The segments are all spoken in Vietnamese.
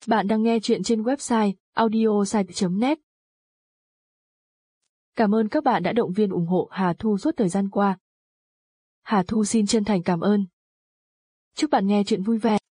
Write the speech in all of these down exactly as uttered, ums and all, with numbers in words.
Bạn đang nghe chuyện trên website audiosite chấm net. Cảm ơn các bạn đã động viên ủng hộ Hà Thu suốt thời gian qua. Hà Thu xin chân thành cảm ơn. Chúc bạn nghe chuyện vui vẻ.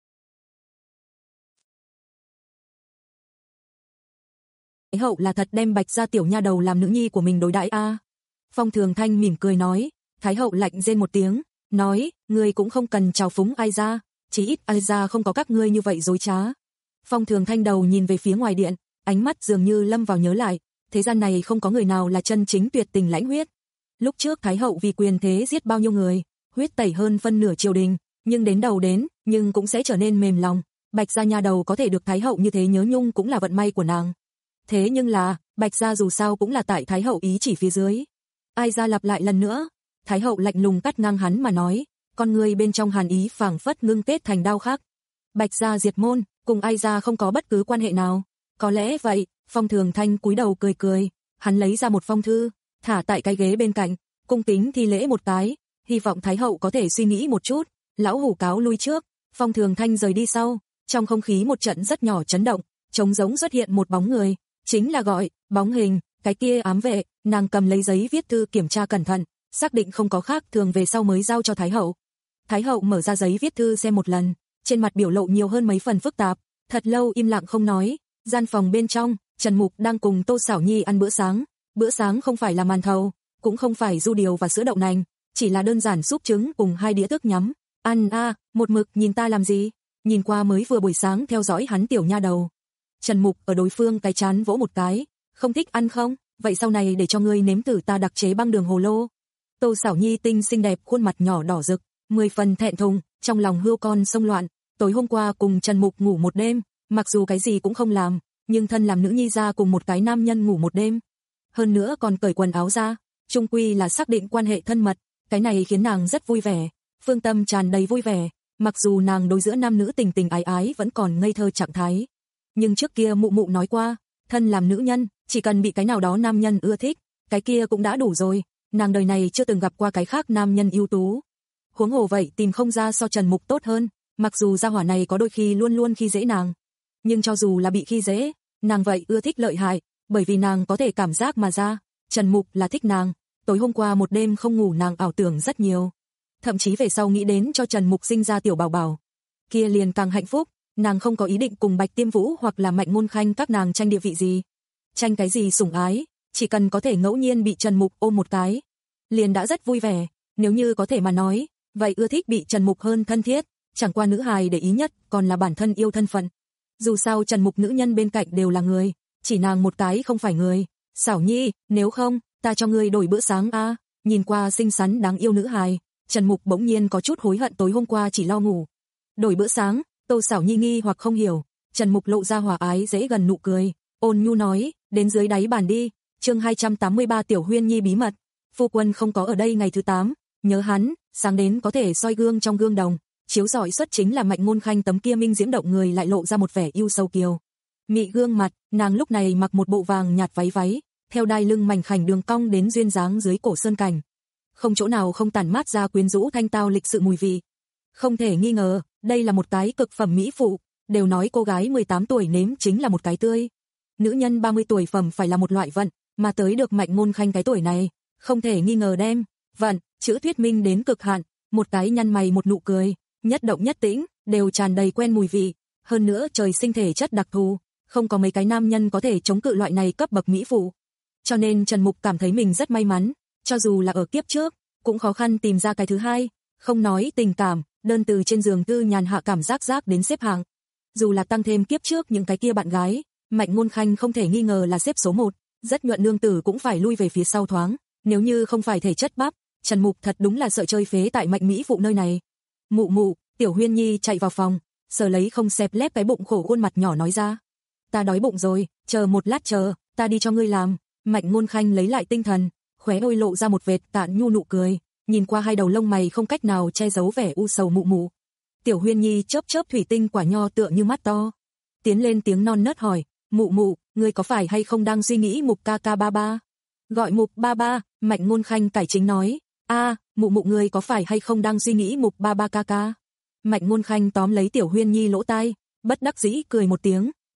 Thái hậu là thật đem Bạch gia tiểu nha đầu làm nữ nhi của mình đối đãi a. À. Phong Thường Thanh mỉm cười nói, Thái hậu lạnh rên một tiếng, nói, ngươi cũng không cần trào phúng ai ra, chỉ ít ai ra không có các ngươi như vậy dối trá. Phong Thường Thanh đầu nhìn về phía ngoài điện, ánh mắt dường như lâm vào nhớ lại, thế gian này không có người nào là chân chính tuyệt tình lãnh huyết. Lúc trước Thái hậu vì quyền thế giết bao nhiêu người, huyết tẩy hơn phân nửa triều đình, nhưng đến đầu đến, nhưng cũng sẽ trở nên mềm lòng. Bạch gia nha đầu có thể được Thái hậu như thế nhớ nhung cũng là vận may của nàng. Thế nhưng là, Bạch gia dù sao cũng là tại Thái hậu ý chỉ phía dưới. Ai ra lặp lại lần nữa, Thái hậu lạnh lùng cắt ngang hắn mà nói, con người bên trong hàn ý phảng phất ngưng kết thành đao khắc. Bạch gia diệt môn, cùng ai ra không có bất cứ quan hệ nào. Có lẽ vậy, Phong Thường Thanh cúi đầu cười cười, hắn lấy ra một phong thư, thả tại cái ghế bên cạnh, cung kính thi lễ một cái, hy vọng Thái hậu có thể suy nghĩ một chút. Lão hủ cáo lui trước. Phong Thường Thanh rời đi sau, trong không khí một trận rất nhỏ chấn động, trống rỗng xuất hiện một bóng người, chính là gọi bóng hình, cái kia ám vệ. Nàng cầm lấy giấy viết thư kiểm tra cẩn thận, xác định không có khác thường về sau mới giao cho Thái hậu. Thái hậu mở ra giấy viết thư xem một lần, trên mặt biểu lộ nhiều hơn mấy phần phức tạp, thật lâu im lặng không nói. Gian phòng bên trong, Trần Mục đang cùng Tô Sảo Nhi ăn bữa sáng. Bữa sáng không phải là màn thầu, cũng không phải du điều và sữa đậu nành, chỉ là đơn giản súp trứng cùng hai đĩa thức nhắm. Ăn a, à, một mực nhìn ta làm gì? Nhìn qua mới vừa buổi sáng theo dõi hắn tiểu nha đầu. Trần Mục ở đối phương cái chán vỗ một cái, không thích ăn không? Vậy sau này để cho ngươi nếm thử ta đặc chế băng đường hồ lô. Tô Sảo Nhi tinh xinh đẹp, khuôn mặt nhỏ đỏ rực, mười phần thẹn thùng, trong lòng hươu con sông loạn. Tối hôm qua cùng Trần Mục ngủ một đêm, mặc dù cái gì cũng không làm, nhưng thân làm nữ nhi ra cùng một cái nam nhân ngủ một đêm. Hơn nữa còn cởi quần áo ra, chung quy là xác định quan hệ thân mật, cái này khiến nàng rất vui vẻ. Phương tâm tràn đầy vui vẻ, mặc dù nàng đối giữa nam nữ tình tình ái ái vẫn còn ngây thơ trạng thái. Nhưng trước kia mụ mụ nói qua, thân làm nữ nhân, chỉ cần bị cái nào đó nam nhân ưa thích, cái kia cũng đã đủ rồi, nàng đời này chưa từng gặp qua cái khác nam nhân ưu tú. Huống hồ vậy tìm không ra so Trần Mục tốt hơn, mặc dù gia hỏa này có đôi khi luôn luôn khi dễ nàng. Nhưng cho dù là bị khi dễ, nàng vậy ưa thích lợi hại, bởi vì nàng có thể cảm giác mà ra, Trần Mục là thích nàng. Tối hôm qua một đêm không ngủ nàng ảo tưởng rất nhiều. Thậm chí về sau nghĩ đến cho Trần Mục sinh ra tiểu bảo bảo, kia liền càng hạnh phúc. Nàng không có ý định cùng Bạch Tiêm Vũ hoặc là Mạnh Ngôn Khanh các nàng tranh địa vị gì, tranh cái gì sủng ái, chỉ cần có thể ngẫu nhiên bị Trần Mục ôm một cái, liền đã rất vui vẻ. Nếu như có thể mà nói, vậy ưa thích bị Trần Mục hơn thân thiết, chẳng qua nữ hài để ý nhất còn là bản thân yêu thân phận. Dù sao Trần Mục nữ nhân bên cạnh đều là người, chỉ nàng một cái không phải người. Sảo Nhi, nếu không, ta cho ngươi đổi bữa sáng a. À. Nhìn qua xinh xắn đáng yêu nữ hài, Trần Mục bỗng nhiên có chút hối hận tối hôm qua chỉ lo ngủ. Đổi bữa sáng? Tô Sảo Nhi nghi hoặc không hiểu, Trần Mục lộ ra hòa ái dễ gần nụ cười, ôn nhu nói, đến dưới đáy bàn đi. Chương hai trăm tám mươi ba Tiểu Huyên Nhi bí mật. Phu quân không có ở đây ngày thứ tám, nhớ hắn, sáng đến có thể soi gương trong gương đồng, chiếu rọi xuất chính là Mạnh Ngôn Khanh tấm kia minh diễm động người lại lộ ra một vẻ yêu sâu kiều. Mị gương mặt, nàng lúc này mặc một bộ vàng nhạt váy váy, theo đai lưng mảnh khảnh đường cong đến duyên dáng dưới cổ sơn cảnh. Không chỗ nào không tản mát ra quyến rũ thanh tao lịch sự mùi vị. Không thể nghi ngờ, đây là một cái cực phẩm mỹ phụ, đều nói cô gái mười tám tuổi nếm chính là một cái tươi. Nữ nhân ba mươi tuổi phẩm phải là một loại vận, mà tới được Mạnh Ngôn Khanh cái tuổi này, không thể nghi ngờ đem vận chữ thuyết minh đến cực hạn, một cái nhăn mày một nụ cười, nhất động nhất tĩnh, đều tràn đầy quen mùi vị, hơn nữa trời sinh thể chất đặc thù, không có mấy cái nam nhân có thể chống cự loại này cấp bậc mỹ phụ. Cho nên Trần Mục cảm thấy mình rất may mắn, cho dù là ở kiếp trước, cũng khó khăn tìm ra cái thứ hai, không nói tình cảm, đơn từ trên giường tư nhàn hạ cảm giác giác đến xếp hạng. Dù là tăng thêm kiếp trước những cái kia bạn gái, Mạnh Ngôn Khanh không thể nghi ngờ là xếp số một, rất nhuận nương tử cũng phải lui về phía sau thoáng, nếu như không phải thể chất bắp, Trần Mục thật đúng là sợ chơi phế tại Mạnh mỹ phụ nơi này. Mụ mụ, Tiểu Huyên Nhi chạy vào phòng, sờ lấy không xẹp lép cái bụng khổ khuôn mặt nhỏ nói ra, ta đói bụng rồi, chờ một lát chờ, ta đi cho ngươi làm. Mạnh Ngôn Khanh lấy lại tinh thần, khóe môi lộ ra một vệt tạn nhu nụ cười, nhìn qua hai đầu lông mày không cách nào che giấu vẻ u sầu mụ mụ. Tiểu Huyên Nhi chớp chớp thủy tinh quả nho tựa như mắt to, tiến lên tiếng non nớt hỏi, mụ mụ, ngươi có phải hay không đang suy nghĩ Mục ca ca ba ba? Gọi Mục ba ba. Mạnh Ngôn Khanh cải chính nói, a, à, mụ mụ ngươi có phải hay không đang suy nghĩ Mục ba ba ca ca? Mạnh Ngôn Khanh tóm lấy Tiểu Huyên Nhi lỗ tai, bất đắc dĩ cười một tiếng,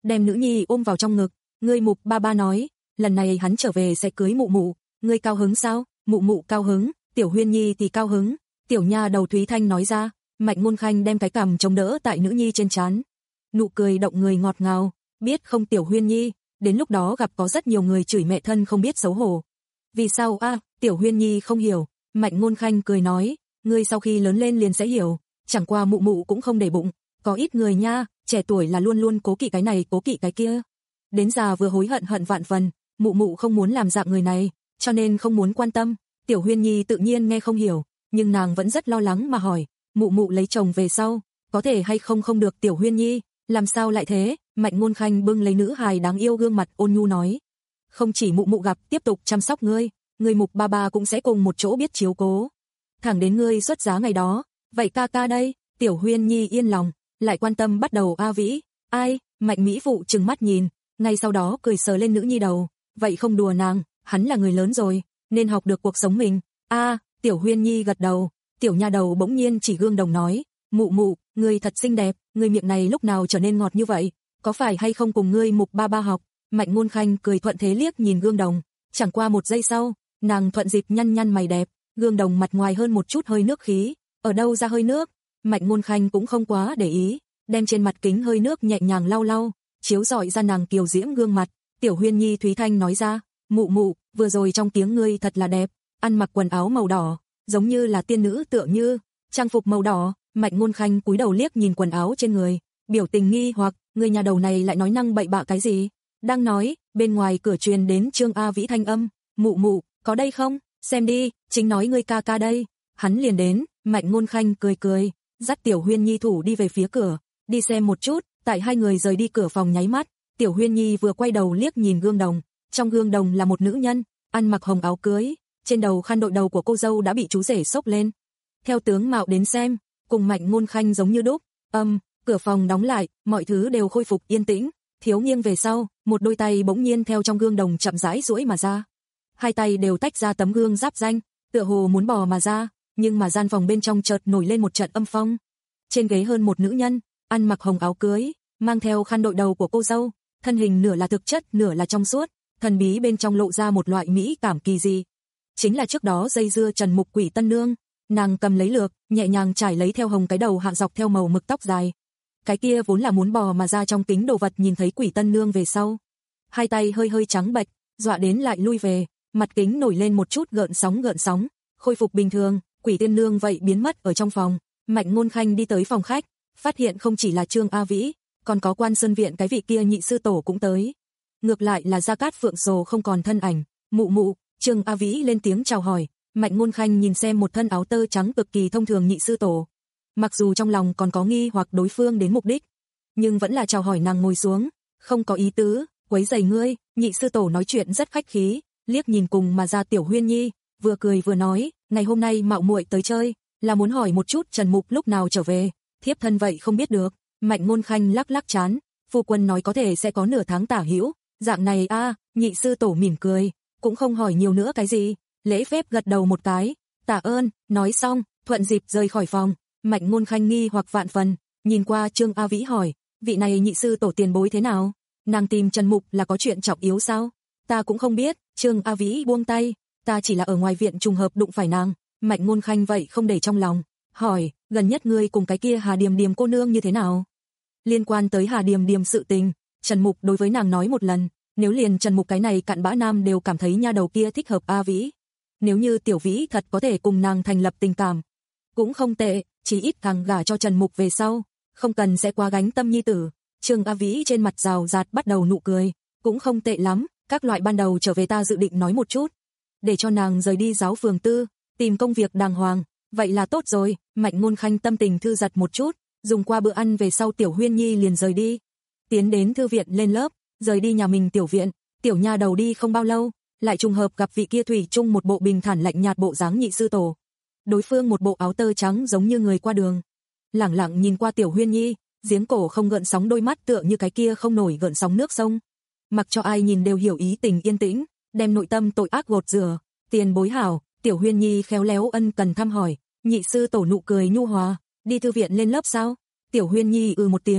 đem nữ nhi ôm vào trong ngực. Ngươi Mục ba ba nói, lần này hắn trở về sẽ cưới Mụ Mụ, ngươi cao hứng sao? Mụ Mụ cao hứng, Tiểu Huyên Nhi thì cao hứng. Tiểu nha đầu Thúy Thanh nói ra. Mạnh Ngôn Khanh đem cái cằm chống đỡ tại nữ nhi trên trán, nụ cười động người ngọt ngào. Biết không Tiểu Huyên Nhi, đến lúc đó gặp có rất nhiều người chửi mẹ thân không biết xấu hổ. Vì sao a? À, Tiểu Huyên Nhi không hiểu. Mạnh Ngôn Khanh cười nói, ngươi sau khi lớn lên liền sẽ hiểu, chẳng qua Mụ Mụ cũng không để bụng, có ít người nha, trẻ tuổi là luôn luôn cố kỵ cái này cố kỵ cái kia, đến già vừa hối hận hận vạn phần. Mụ Mụ không muốn làm dạng người này, cho nên không muốn quan tâm. Tiểu Huyên Nhi tự nhiên nghe không hiểu, nhưng nàng vẫn rất lo lắng mà hỏi, Mụ Mụ lấy chồng về sau, có thể hay không không được? Tiểu Huyên Nhi, làm sao lại thế? Mạnh Ngôn Khanh bưng lấy nữ hài đáng yêu gương mặt ôn nhu nói, không chỉ Mụ Mụ gặp tiếp tục chăm sóc ngươi, ngươi Mục ba ba cũng sẽ cùng một chỗ biết chiếu cố, thẳng đến ngươi xuất giá ngày đó. Vậy ca ca đây? Tiểu Huyên Nhi yên lòng, lại quan tâm bắt đầu A Vĩ. Ai? Mạnh Mỹ Phụ trừng mắt nhìn, ngay sau đó cười sờ lên nữ nhi đầu, vậy không đùa nàng, hắn là người lớn rồi, nên học được cuộc sống mình. A, à, Tiểu Huyên Nhi gật đầu. Tiểu nha đầu bỗng nhiên chỉ gương đồng nói, Mụ Mụ, ngươi thật xinh đẹp, ngươi miệng này lúc nào trở nên ngọt như vậy, có phải hay không cùng ngươi Mục ba ba học? Mạnh Ngôn Khanh cười thuận thế liếc nhìn gương đồng, chẳng qua một giây sau, nàng thuận dịp nhăn nhăn mày đẹp, gương đồng mặt ngoài hơn một chút hơi nước khí, ở đâu ra hơi nước? Mạnh Ngôn Khanh cũng không quá để ý, đem trên mặt kính hơi nước nhẹ nhàng lau lau, chiếu rọi ra nàng kiều diễm gương mặt. Tiểu Huyên Nhi Thúy Thanh nói ra, Mụ Mụ, vừa rồi trong tiếng ngươi thật là đẹp, ăn mặc quần áo màu đỏ, giống như là tiên nữ tựa như, trang phục màu đỏ. Mạnh Ngôn Khanh cúi đầu liếc nhìn quần áo trên người, biểu tình nghi hoặc, người nhà đầu này lại nói năng bậy bạ cái gì? Đang nói, bên ngoài cửa truyền đến Trương A Vĩ thanh âm, Mụ Mụ, có đây không? Xem đi, chính nói ngươi ca ca đây. Hắn liền đến. Mạnh Ngôn Khanh cười cười, dắt Tiểu Huyên Nhi thủ đi về phía cửa, đi xem một chút. Tại hai người rời đi cửa phòng nháy mắt, Tiểu Huyên Nhi vừa quay đầu liếc nhìn gương đồng, trong gương đồng là một nữ nhân, ăn mặc hồng áo cưới, trên đầu khăn đội đầu của cô dâu đã bị chú rể xốc lên. Theo tướng mạo đến xem, cùng Mạnh Ngôn Khanh giống như đúc. Âm, cửa phòng đóng lại, mọi thứ đều khôi phục yên tĩnh. Thiếu nghiêng về sau, một đôi tay bỗng nhiên theo trong gương đồng chậm rãi duỗi mà ra. Hai tay đều tách ra tấm gương giáp danh, tựa hồ muốn bò mà ra, nhưng mà gian phòng bên trong chợt nổi lên một trận âm phong. Trên ghế hơn một nữ nhân, ăn mặc hồng áo cưới, mang theo khăn đội đầu của cô dâu, thân hình nửa là thực chất, nửa là trong suốt, thần bí bên trong lộ ra một loại mỹ cảm kỳ dị. Chính là trước đó dây dưa Trần Mục Quỷ Tân Nương, nàng cầm lấy lược, nhẹ nhàng trải lấy theo hồng cái đầu hạ dọc theo màu mực tóc dài. Cái kia vốn là muốn bò mà ra trong kính đồ vật nhìn thấy Quỷ Tân Nương về sau, hai tay hơi hơi trắng bệch, dọa đến lại lui về, mặt kính nổi lên một chút gợn sóng gợn sóng, khôi phục bình thường. Quỷ Tiên Nương vậy biến mất ở trong phòng. Mạnh Ngôn Khanh đi tới phòng khách, phát hiện không chỉ là Trương A Vĩ, còn có Quan Sơn Viện cái vị kia nhị sư tổ cũng tới. Ngược lại là Gia Cát Phượng Sồ không còn thân ảnh. Mụ Mụ, Trương A Vĩ lên tiếng chào hỏi. Mạnh Ngôn Khanh nhìn xem một thân áo tơ trắng cực kỳ thông thường nhị sư tổ, mặc dù trong lòng còn có nghi hoặc đối phương đến mục đích, nhưng vẫn là chào hỏi nàng ngồi xuống, không có ý tứ quấy rầy ngươi. Nhị sư tổ nói chuyện rất khách khí, liếc nhìn cùng mà ra Tiểu Huyên Nhi, vừa cười vừa nói, ngày hôm nay mạo muội tới chơi, là muốn hỏi một chút Trần Mục lúc nào trở về, thiếp thân vậy không biết được. Mạnh Ngôn Khanh lắc lắc trán, phu quân nói có thể sẽ có nửa tháng tả hữu, dạng này a. À, nhị sư tổ mỉm cười, cũng không hỏi nhiều nữa cái gì, lễ phép gật đầu một cái, tạ ơn, nói xong, thuận dịp rời khỏi phòng. Mạnh Ngôn Khanh nghi hoặc vạn phần, nhìn qua Trương A Vĩ hỏi, vị này nhị sư tổ tiền bối thế nào? Nàng tìm Trần Mục là có chuyện trọng yếu sao? Ta cũng không biết. Trương A Vĩ buông tay, ta chỉ là ở ngoài viện trùng hợp đụng phải nàng. Mạnh Ngôn Khanh vậy không để trong lòng, hỏi, gần nhất ngươi cùng cái kia Hà Điềm Điềm cô nương như thế nào? Liên quan tới Hà Điềm Điềm sự tình, Trần Mục đối với nàng nói một lần, nếu liền Trần Mục cái này cặn bã nam đều cảm thấy nha đầu kia thích hợp A Vĩ, nếu như Tiểu Vĩ thật có thể cùng nàng thành lập tình cảm, cũng không tệ, chỉ ít càng gả cho Trần Mục về sau, không cần sẽ quá gánh tâm nhi tử. Trương A Vĩ trên mặt rào rạt bắt đầu nụ cười, cũng không tệ lắm, các loại ban đầu trở về ta dự định nói một chút, để cho nàng rời đi giáo phường tư, tìm công việc đàng hoàng, vậy là tốt rồi. Mạnh Ngôn Khanh tâm tình thư giật một chút, dùng qua bữa ăn về sau Tiểu Huyên Nhi liền rời đi, tiến đến thư viện lên lớp, rời đi nhà mình tiểu viện. Tiểu nha đầu đi không bao lâu, lại trùng hợp gặp vị kia thủy chung một bộ bình thản lạnh nhạt bộ dáng nhị sư tổ. Đối phương một bộ áo tơ trắng giống như người qua đường, lẳng lặng nhìn qua Tiểu Huyên Nhi, giếng cổ không gợn sóng đôi mắt tựa như cái kia không nổi gợn sóng nước sông, mặc cho ai nhìn đều hiểu ý tình yên tĩnh, đem nội tâm tội ác gột rửa. Tiền bối hảo. Tiểu Huyên Nhi khéo léo ân cần thăm hỏi. Nhị sư tổ nụ cười nhu hòa, đi thư viện lên lớp sao? Tiểu Huyên Nhi ừ một tiếng,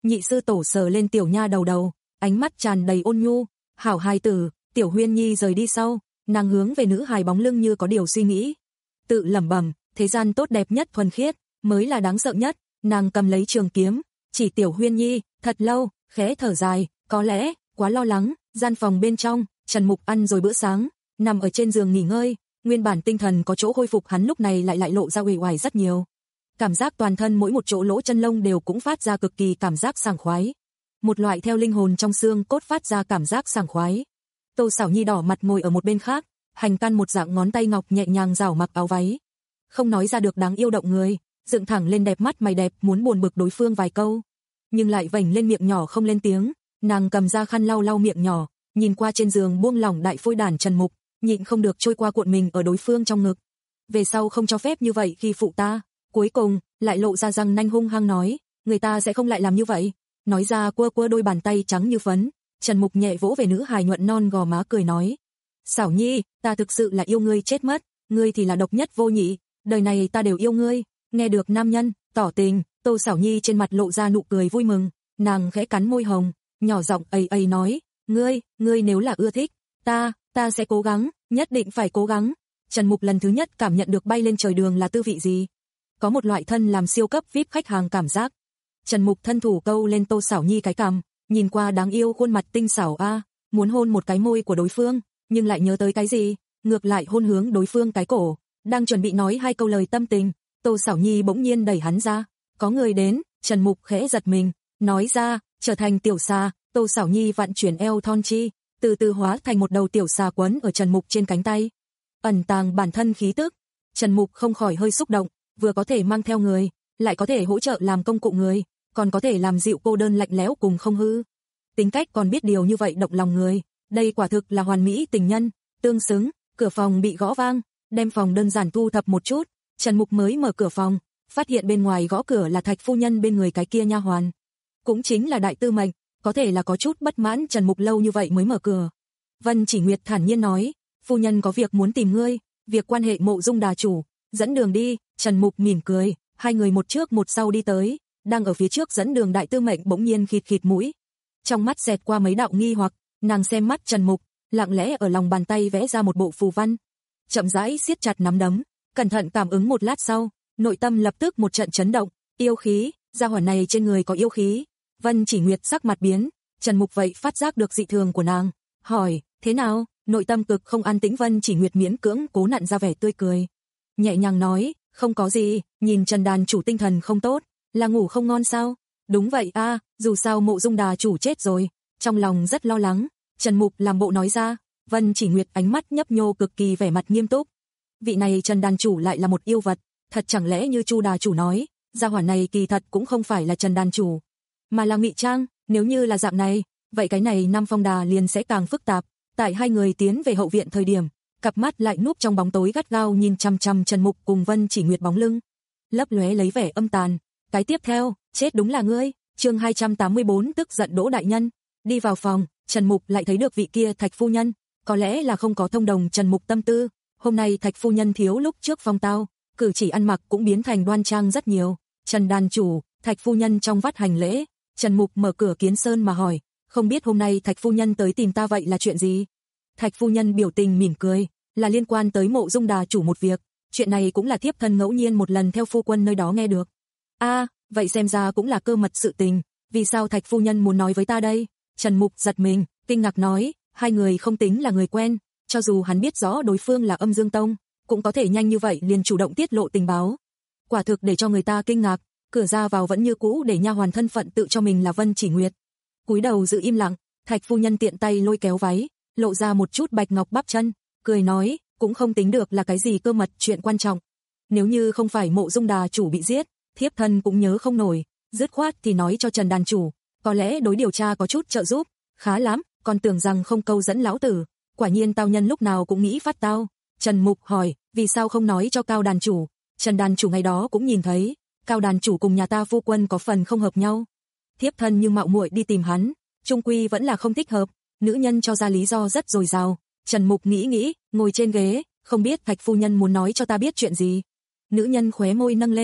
Nhị sư tổ sờ lên tiểu nha đầu đầu, ánh mắt tràn đầy ôn nhu. Hảo hài tử. Tiểu Huyên Nhi rời đi sau, nàng hướng về nữ hài bóng lưng như có điều suy nghĩ. Tự lẩm bẩm, thế gian tốt đẹp nhất thuần khiết, mới là đáng sợ nhất. Nàng cầm lấy trường kiếm, chỉ Tiểu Huyên Nhi, thật lâu, khẽ thở dài, có lẽ, quá lo lắng. Gian phòng bên trong, Trần Mục ăn rồi bữa sáng, nằm ở trên giường nghỉ ngơi, nguyên bản tinh thần có chỗ khôi phục hắn lúc này lại lại lộ ra uể oải rất nhiều. Cảm giác toàn thân mỗi một chỗ lỗ chân lông đều cũng phát ra cực kỳ cảm giác sảng khoái. Một loại theo linh hồn trong xương cốt phát ra cảm giác sảng khoái. Tô Sảo Nhi đỏ mặt ngồi ở một bên khác, hành căn một dạng ngón tay ngọc nhẹ nhàng rảo mặc áo váy. Không nói ra được đáng yêu động người, dựng thẳng lên đẹp mắt mày đẹp muốn buồn bực đối phương vài câu. Nhưng lại vểnh lên miệng nhỏ không lên tiếng, nàng cầm ra khăn lau lau miệng nhỏ, nhìn qua trên giường buông lỏng đại phôi đàn Trần Mục, nhịn không được trôi qua cuộn mình ở đối phương trong ngực. Về sau không cho phép như vậy khi phụ ta. Cuối cùng, lại lộ ra răng nanh hung hăng nói, người ta sẽ không lại làm như vậy. Nói ra quơ quơ đôi bàn tay trắng như phấn, Trần Mục nhẹ vỗ về nữ hài nhuận non gò má cười nói. Sảo Nhi, ta thực sự là yêu ngươi chết mất, ngươi thì là độc nhất vô nhị, đời này ta đều yêu ngươi. Nghe được nam nhân, tỏ tình, Tô Sảo Nhi trên mặt lộ ra nụ cười vui mừng, nàng khẽ cắn môi hồng, nhỏ giọng ây ây nói, ngươi, ngươi nếu là ưa thích, ta, ta sẽ cố gắng, nhất định phải cố gắng. Trần Mục lần thứ nhất cảm nhận được bay lên trời đường là tư vị gì. Có một loại thân làm siêu cấp vi ai pi khách hàng cảm giác. Trần Mục thân thủ câu lên Tô Sảo Nhi cái cằm, nhìn qua đáng yêu khuôn mặt tinh xảo a, muốn hôn một cái môi của đối phương, nhưng lại nhớ tới cái gì, ngược lại hôn hướng đối phương cái cổ, đang chuẩn bị nói hai câu lời tâm tình, Tô Sảo Nhi bỗng nhiên đẩy hắn ra, có người đến. Trần Mục khẽ giật mình, nói ra, trở thành tiểu xà. Tô Sảo Nhi vặn chuyển eo thon chi, từ từ hóa thành một đầu tiểu xà quấn ở Trần Mục trên cánh tay, ẩn tàng bản thân khí tức. Trần Mục không khỏi hơi xúc động, vừa có thể mang theo người, lại có thể hỗ trợ làm công cụ người, còn có thể làm dịu cô đơn lạnh lẽo cùng không hư. Tính cách còn biết điều như vậy động lòng người, đây quả thực là hoàn mỹ tình nhân, tương xứng. Cửa phòng bị gõ vang, đem phòng đơn giản thu thập một chút, Trần Mục mới mở cửa phòng, phát hiện bên ngoài gõ cửa là Thạch phu nhân bên người cái kia nha hoàn, cũng chính là đại tư mệnh, có thể là có chút bất mãn Trần Mục lâu như vậy mới mở cửa. Vân Chỉ Nguyệt thản nhiên nói, phu nhân có việc muốn tìm ngươi, việc quan hệ Mộ Dung đà chủ, dẫn đường đi. Trần Mục mỉm cười, hai người một trước một sau đi tới, đang ở phía trước dẫn đường đại tư mệnh bỗng nhiên khịt khịt mũi, trong mắt xẹt qua mấy đạo nghi hoặc, nàng xem mắt Trần Mục, lặng lẽ ở lòng bàn tay vẽ ra một bộ phù văn, chậm rãi siết chặt nắm đấm, cẩn thận cảm ứng một lát sau, nội tâm lập tức một trận chấn động, yêu khí, gia hỏa này trên người có yêu khí. Vân Chỉ Nguyệt sắc mặt biến, Trần Mục vậy phát giác được dị thường của nàng, hỏi, thế nào? Nội tâm cực không an tĩnh Vân Chỉ Nguyệt miễn cưỡng cố nặn ra vẻ tươi cười, nhẹ nhàng nói, không có gì. Nhìn Trần đàn chủ tinh thần không tốt, là ngủ không ngon sao? Đúng vậy a, à, dù sao Mộ Dung đà chủ chết rồi, trong lòng rất lo lắng. Trần Mục làm bộ nói ra. Vân Chỉ Nguyệt ánh mắt nhấp nhô cực kỳ vẻ mặt nghiêm túc. Vị này Trần đàn chủ lại là một yêu vật, thật chẳng lẽ như Chu đà chủ nói, gia hỏa này kỳ thật cũng không phải là Trần đàn chủ, mà là ngụy trang. Nếu như là dạng này, vậy cái này Nam Phong Đà liền sẽ càng phức tạp. Tại hai người tiến về hậu viện thời điểm, cặp mắt lại núp trong bóng tối gắt gao nhìn chăm chăm Trần Mục cùng Vân Chỉ Nguyệt bóng lưng, lấp lóe lấy vẻ âm tàn. Cái tiếp theo, chết đúng là ngươi. Chương hai trăm tám mươi bốn tức giận Đỗ đại nhân. Đi vào phòng, Trần Mục lại thấy được vị kia Thạch phu nhân, có lẽ là không có thông đồng Trần Mục tâm tư, hôm nay Thạch phu nhân thiếu lúc trước phong tao, cử chỉ ăn mặc cũng biến thành đoan trang rất nhiều. Trần đàn chủ, Thạch phu nhân trong vắt hành lễ. Trần Mục mở cửa kiến sơn mà hỏi, không biết hôm nay Thạch phu nhân tới tìm ta vậy là chuyện gì? Thạch phu nhân biểu tình mỉm cười, là liên quan tới Mộ Dung đà chủ một việc, chuyện này cũng là thiếp thân ngẫu nhiên một lần theo phu quân nơi đó nghe được. A, à, vậy xem ra cũng là cơ mật sự tình, vì sao Thạch phu nhân muốn nói với ta đây? Trần Mục giật mình, kinh ngạc nói, hai người không tính là người quen, cho dù hắn biết rõ đối phương là Âm Dương Tông, cũng có thể nhanh như vậy liền chủ động tiết lộ tình báo. Quả thực để cho người ta kinh ngạc, cửa ra vào vẫn như cũ để nha hoàn thân phận tự cho mình là Vân Chỉ Nguyệt. Cúi đầu giữ im lặng, Thạch phu nhân tiện tay lôi kéo váy, lộ ra một chút bạch ngọc bắp chân, cười nói, cũng không tính được là cái gì cơ mật chuyện quan trọng. Nếu như không phải Mộ Dung đà chủ bị giết, thiếp thân cũng nhớ không nổi, dứt khoát thì nói cho Trần đàn chủ, có lẽ đối điều tra có chút trợ giúp. Khá lắm, còn tưởng rằng không câu dẫn lão tử, quả nhiên tao nhân lúc nào cũng nghĩ phát tao. Trần Mục hỏi, vì sao không nói cho Cao đàn chủ? Trần đàn chủ ngày đó cũng nhìn thấy, Cao đàn chủ cùng nhà ta phu quân có phần không hợp nhau. Thiếp thân nhưng mạo muội đi tìm hắn, chung quy vẫn là không thích hợp. Nữ nhân cho ra lý do rất dồi dào. Trần Mục nghĩ nghĩ, ngồi trên ghế, không biết Thạch phu nhân muốn nói cho ta biết chuyện gì. Nữ nhân khóe môi nâng lên,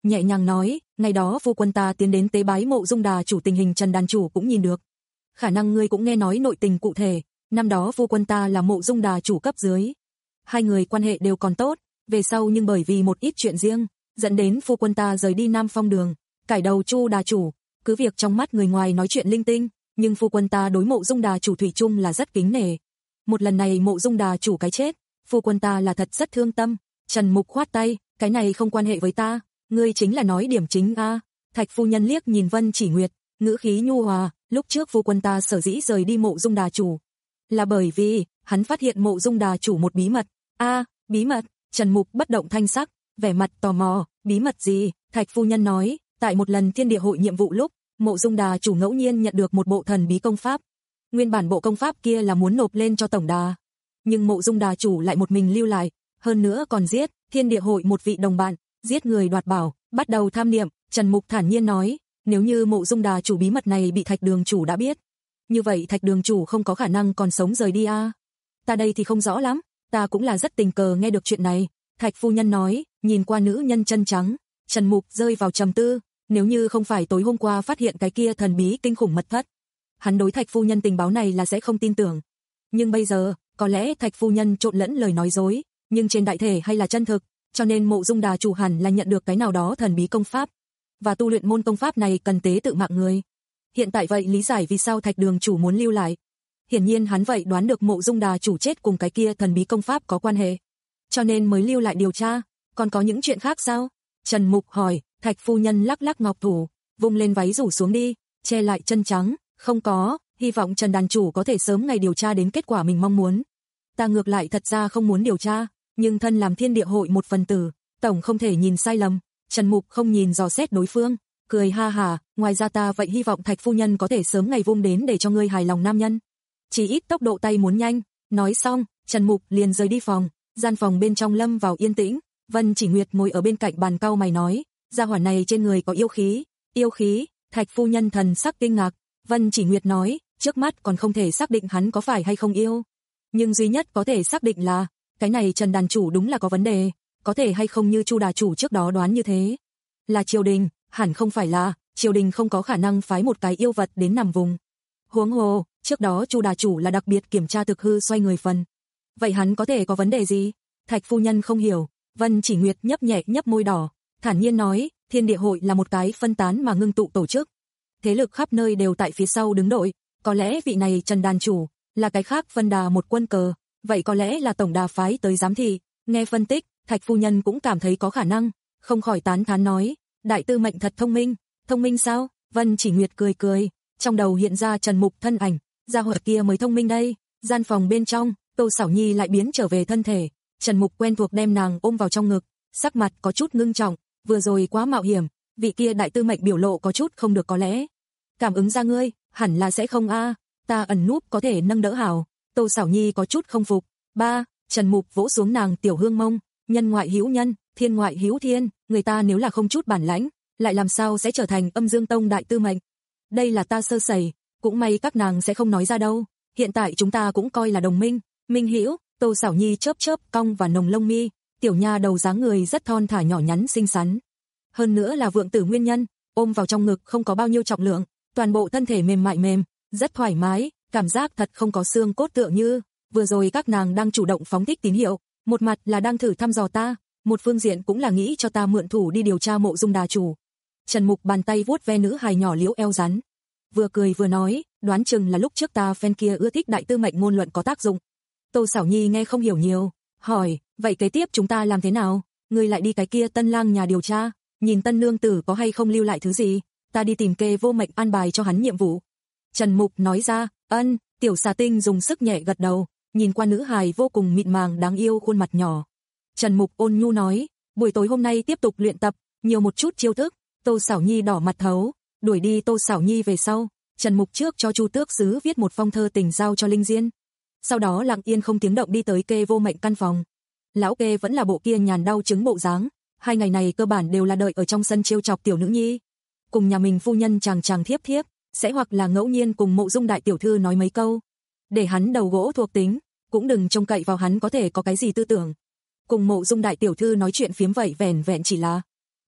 nhẹ nhàng nói, ngày đó phu quân ta tiến đến tế bái Mộ Dung Đà chủ, tình hình Trần đàn chủ cũng nhìn được. Khả năng ngươi cũng nghe nói nội tình cụ thể, năm đó phu quân ta là Mộ Dung Đà chủ cấp dưới. Hai người quan hệ đều còn tốt, về sau nhưng bởi vì một ít chuyện riêng, dẫn đến phu quân ta rời đi Nam Phong Đường, cải đầu Chu Đà chủ, cứ việc trong mắt người ngoài nói chuyện linh tinh, nhưng phu quân ta đối Mộ Dung Đà chủ thủy chung là rất kính nể. Một lần này Mộ Dung Đà chủ cái chết, phu quân ta là thật rất thương tâm. Trần Mục khoát tay, cái này không quan hệ với ta, ngươi chính là nói điểm chính a. À. Thạch phu nhân liếc nhìn Vân Chỉ Nguyệt, ngữ khí nhu hòa, lúc trước phu quân ta sở dĩ rời đi Mộ Dung Đà chủ, là bởi vì hắn phát hiện Mộ Dung Đà chủ một bí mật. A, à, bí mật? Trần Mục bất động thanh sắc, vẻ mặt tò mò, bí mật gì? Thạch phu nhân nói, tại một lần thiên địa hội nhiệm vụ lúc, Mộ Dung Đà chủ ngẫu nhiên nhận được một bộ thần bí công pháp. Nguyên bản bộ công pháp kia là muốn nộp lên cho tổng đà, nhưng Mộ Dung Đà chủ lại một mình lưu lại, hơn nữa còn giết thiên địa hội một vị đồng bạn, giết người đoạt bảo, bắt đầu tham niệm. Trần Mục thản nhiên nói, nếu như Mộ Dung Đà chủ bí mật này bị Thạch Đường chủ đã biết, như vậy Thạch Đường chủ không có khả năng còn sống rời đi a. À? Ta đây thì không rõ lắm, ta cũng là rất tình cờ nghe được chuyện này. Thạch phu nhân nói, nhìn qua nữ nhân chân trắng, Trần Mục rơi vào trầm tư, nếu như không phải tối hôm qua phát hiện cái kia thần bí kinh khủng mật thất, hắn đối Thạch phu nhân tình báo này là sẽ không tin tưởng. Nhưng bây giờ, có lẽ Thạch phu nhân trộn lẫn lời nói dối, nhưng trên đại thể hay là chân thực, cho nên Mộ Dung Đà chủ hẳn là nhận được cái nào đó thần bí công pháp, và tu luyện môn công pháp này cần tế tự mạng người. Hiện tại vậy lý giải vì sao Thạch Đường chủ muốn lưu lại. Hiển nhiên hắn vậy đoán được Mộ Dung Đà chủ chết cùng cái kia thần bí công pháp có quan hệ, cho nên mới lưu lại điều tra. Còn có những chuyện khác sao? Trần Mục hỏi. Thạch phu nhân lắc lắc ngọc thủ, vung lên váy rủ xuống đi, che lại chân trắng. Không có, hy vọng Trần đàn chủ có thể sớm ngày điều tra đến kết quả mình mong muốn. Ta ngược lại thật ra không muốn điều tra, nhưng thân làm thiên địa hội một phần tử, tổng không thể nhìn sai lầm. Trần Mục không nhìn dò xét đối phương, cười ha hà, ngoài ra ta vậy hy vọng Thạch phu nhân có thể sớm ngày vung đến để cho ngươi hài lòng nam nhân. Chỉ ít tốc độ tay muốn nhanh. Nói xong, Trần Mục liền rời đi phòng, gian phòng bên trong lâm vào yên tĩnh. Vân Chỉ Nguyệt ngồi ở bên cạnh bàn cau mày nói, gia hỏa này trên người có yêu khí. Yêu khí? Thạch phu nhân thần sắc kinh ngạc. Vân Chỉ Nguyệt nói, trước mắt còn không thể xác định hắn có phải hay không yêu, nhưng duy nhất có thể xác định là, cái này Trần đàn chủ đúng là có vấn đề, có thể hay không như Chu đà chủ trước đó đoán như thế. Là triều đình, hẳn không phải là, triều đình không có khả năng phái một cái yêu vật đến nằm vùng. Huống hồ, trước đó Chu đà chủ là đặc biệt kiểm tra thực hư xoay người phần. Vậy hắn có thể có vấn đề gì? Thạch phu nhân không hiểu. Vân Chỉ Nguyệt nhấp nhẹ nhấp môi đỏ, thản nhiên nói, thiên địa hội là một cái phân tán mà ngưng tụ tổ chức. Thế lực khắp nơi đều tại phía sau đứng đội, có lẽ vị này Trần đàn chủ là cái khác phân đà một quân cờ, vậy có lẽ là tổng đà phái tới giám thị. Nghe phân tích, Thạch phu nhân cũng cảm thấy có khả năng, không khỏi tán thán nói, đại tư mệnh thật thông minh. Thông minh sao? Vân Chỉ Nguyệt cười cười, trong đầu hiện ra Trần Mục thân ảnh, gia hỏa kia mới thông minh đây. Gian phòng bên trong, Tô Sảo Nhi lại biến trở về thân thể, Trần Mục quen thuộc đem nàng ôm vào trong ngực, sắc mặt có chút ngưng trọng, vừa rồi quá mạo hiểm, vị kia đại tư mệnh biểu lộ có chút không được có lẽ. Cảm ứng ra ngươi, hẳn là sẽ không a, à, ta ẩn núp có thể nâng đỡ hảo. Tô Sảo Nhi có chút không phục. Ba, Trần Mục vỗ xuống nàng tiểu hương mông, nhân ngoại hữu nhân, thiên ngoại hữu thiên, người ta nếu là không chút bản lãnh, lại làm sao sẽ trở thành Âm Dương Tông đại tư mệnh. Đây là ta sơ sẩy, cũng may các nàng sẽ không nói ra đâu. Hiện tại chúng ta cũng coi là đồng minh. Minh hữu. Tô Sảo Nhi chớp chớp cong và nồng lông mi, tiểu nha đầu dáng người rất thon thả nhỏ nhắn xinh xắn. Hơn nữa là vượng tử nguyên nhân, ôm vào trong ngực không có bao nhiêu trọng lượng, toàn bộ thân thể mềm mại mềm, rất thoải mái, cảm giác thật không có xương cốt tựa như. Vừa rồi các nàng đang chủ động phóng thích tín hiệu, một mặt là đang thử thăm dò ta, một phương diện cũng là nghĩ cho ta mượn thủ đi điều tra Mộ Dung đà chủ. Trần Mục bàn tay vuốt ve nữ hài nhỏ liễu eo rắn, vừa cười vừa nói, đoán chừng là lúc trước ta fan kia ưa thích đại tư mệnh ngôn luận có tác dụng. Tô Sảo Nhi nghe không hiểu nhiều, hỏi, vậy kế tiếp chúng ta làm thế nào? Ngươi lại đi cái kia Tân Lang nhà điều tra, nhìn Tân nương tử có hay không lưu lại thứ gì, ta đi tìm Kê Vô Mệnh an bài cho hắn nhiệm vụ. Trần Mục nói ra. Ân. Tiểu xà tinh dùng sức nhẹ gật đầu, nhìn qua nữ hài vô cùng mịn màng đáng yêu khuôn mặt nhỏ. Trần Mục ôn nhu nói, buổi tối hôm nay tiếp tục luyện tập, nhiều một chút chiêu thức. Tô Sảo Nhi đỏ mặt thấu, đuổi đi Tô Sảo Nhi về sau, Trần Mục trước cho Chu Tước Sứ viết một phong thơ tình giao cho Linh Diên. Sau đó lặng yên không tiếng động đi tới Kê Vô Mệnh căn phòng. Lão Kê vẫn là bộ kia nhàn đau chứng bộ dáng, hai ngày này cơ bản đều là đợi ở trong sân trêu chọc tiểu nữ nhi, cùng nhà mình phu nhân chàng chàng thiếp thiếp, sẽ hoặc là ngẫu nhiên cùng Mộ Dung đại tiểu thư nói mấy câu, để hắn đầu gỗ thuộc tính, cũng đừng trông cậy vào hắn có thể có cái gì tư tưởng. Cùng Mộ Dung đại tiểu thư nói chuyện phiếm vậy vẻn vẹn chỉ là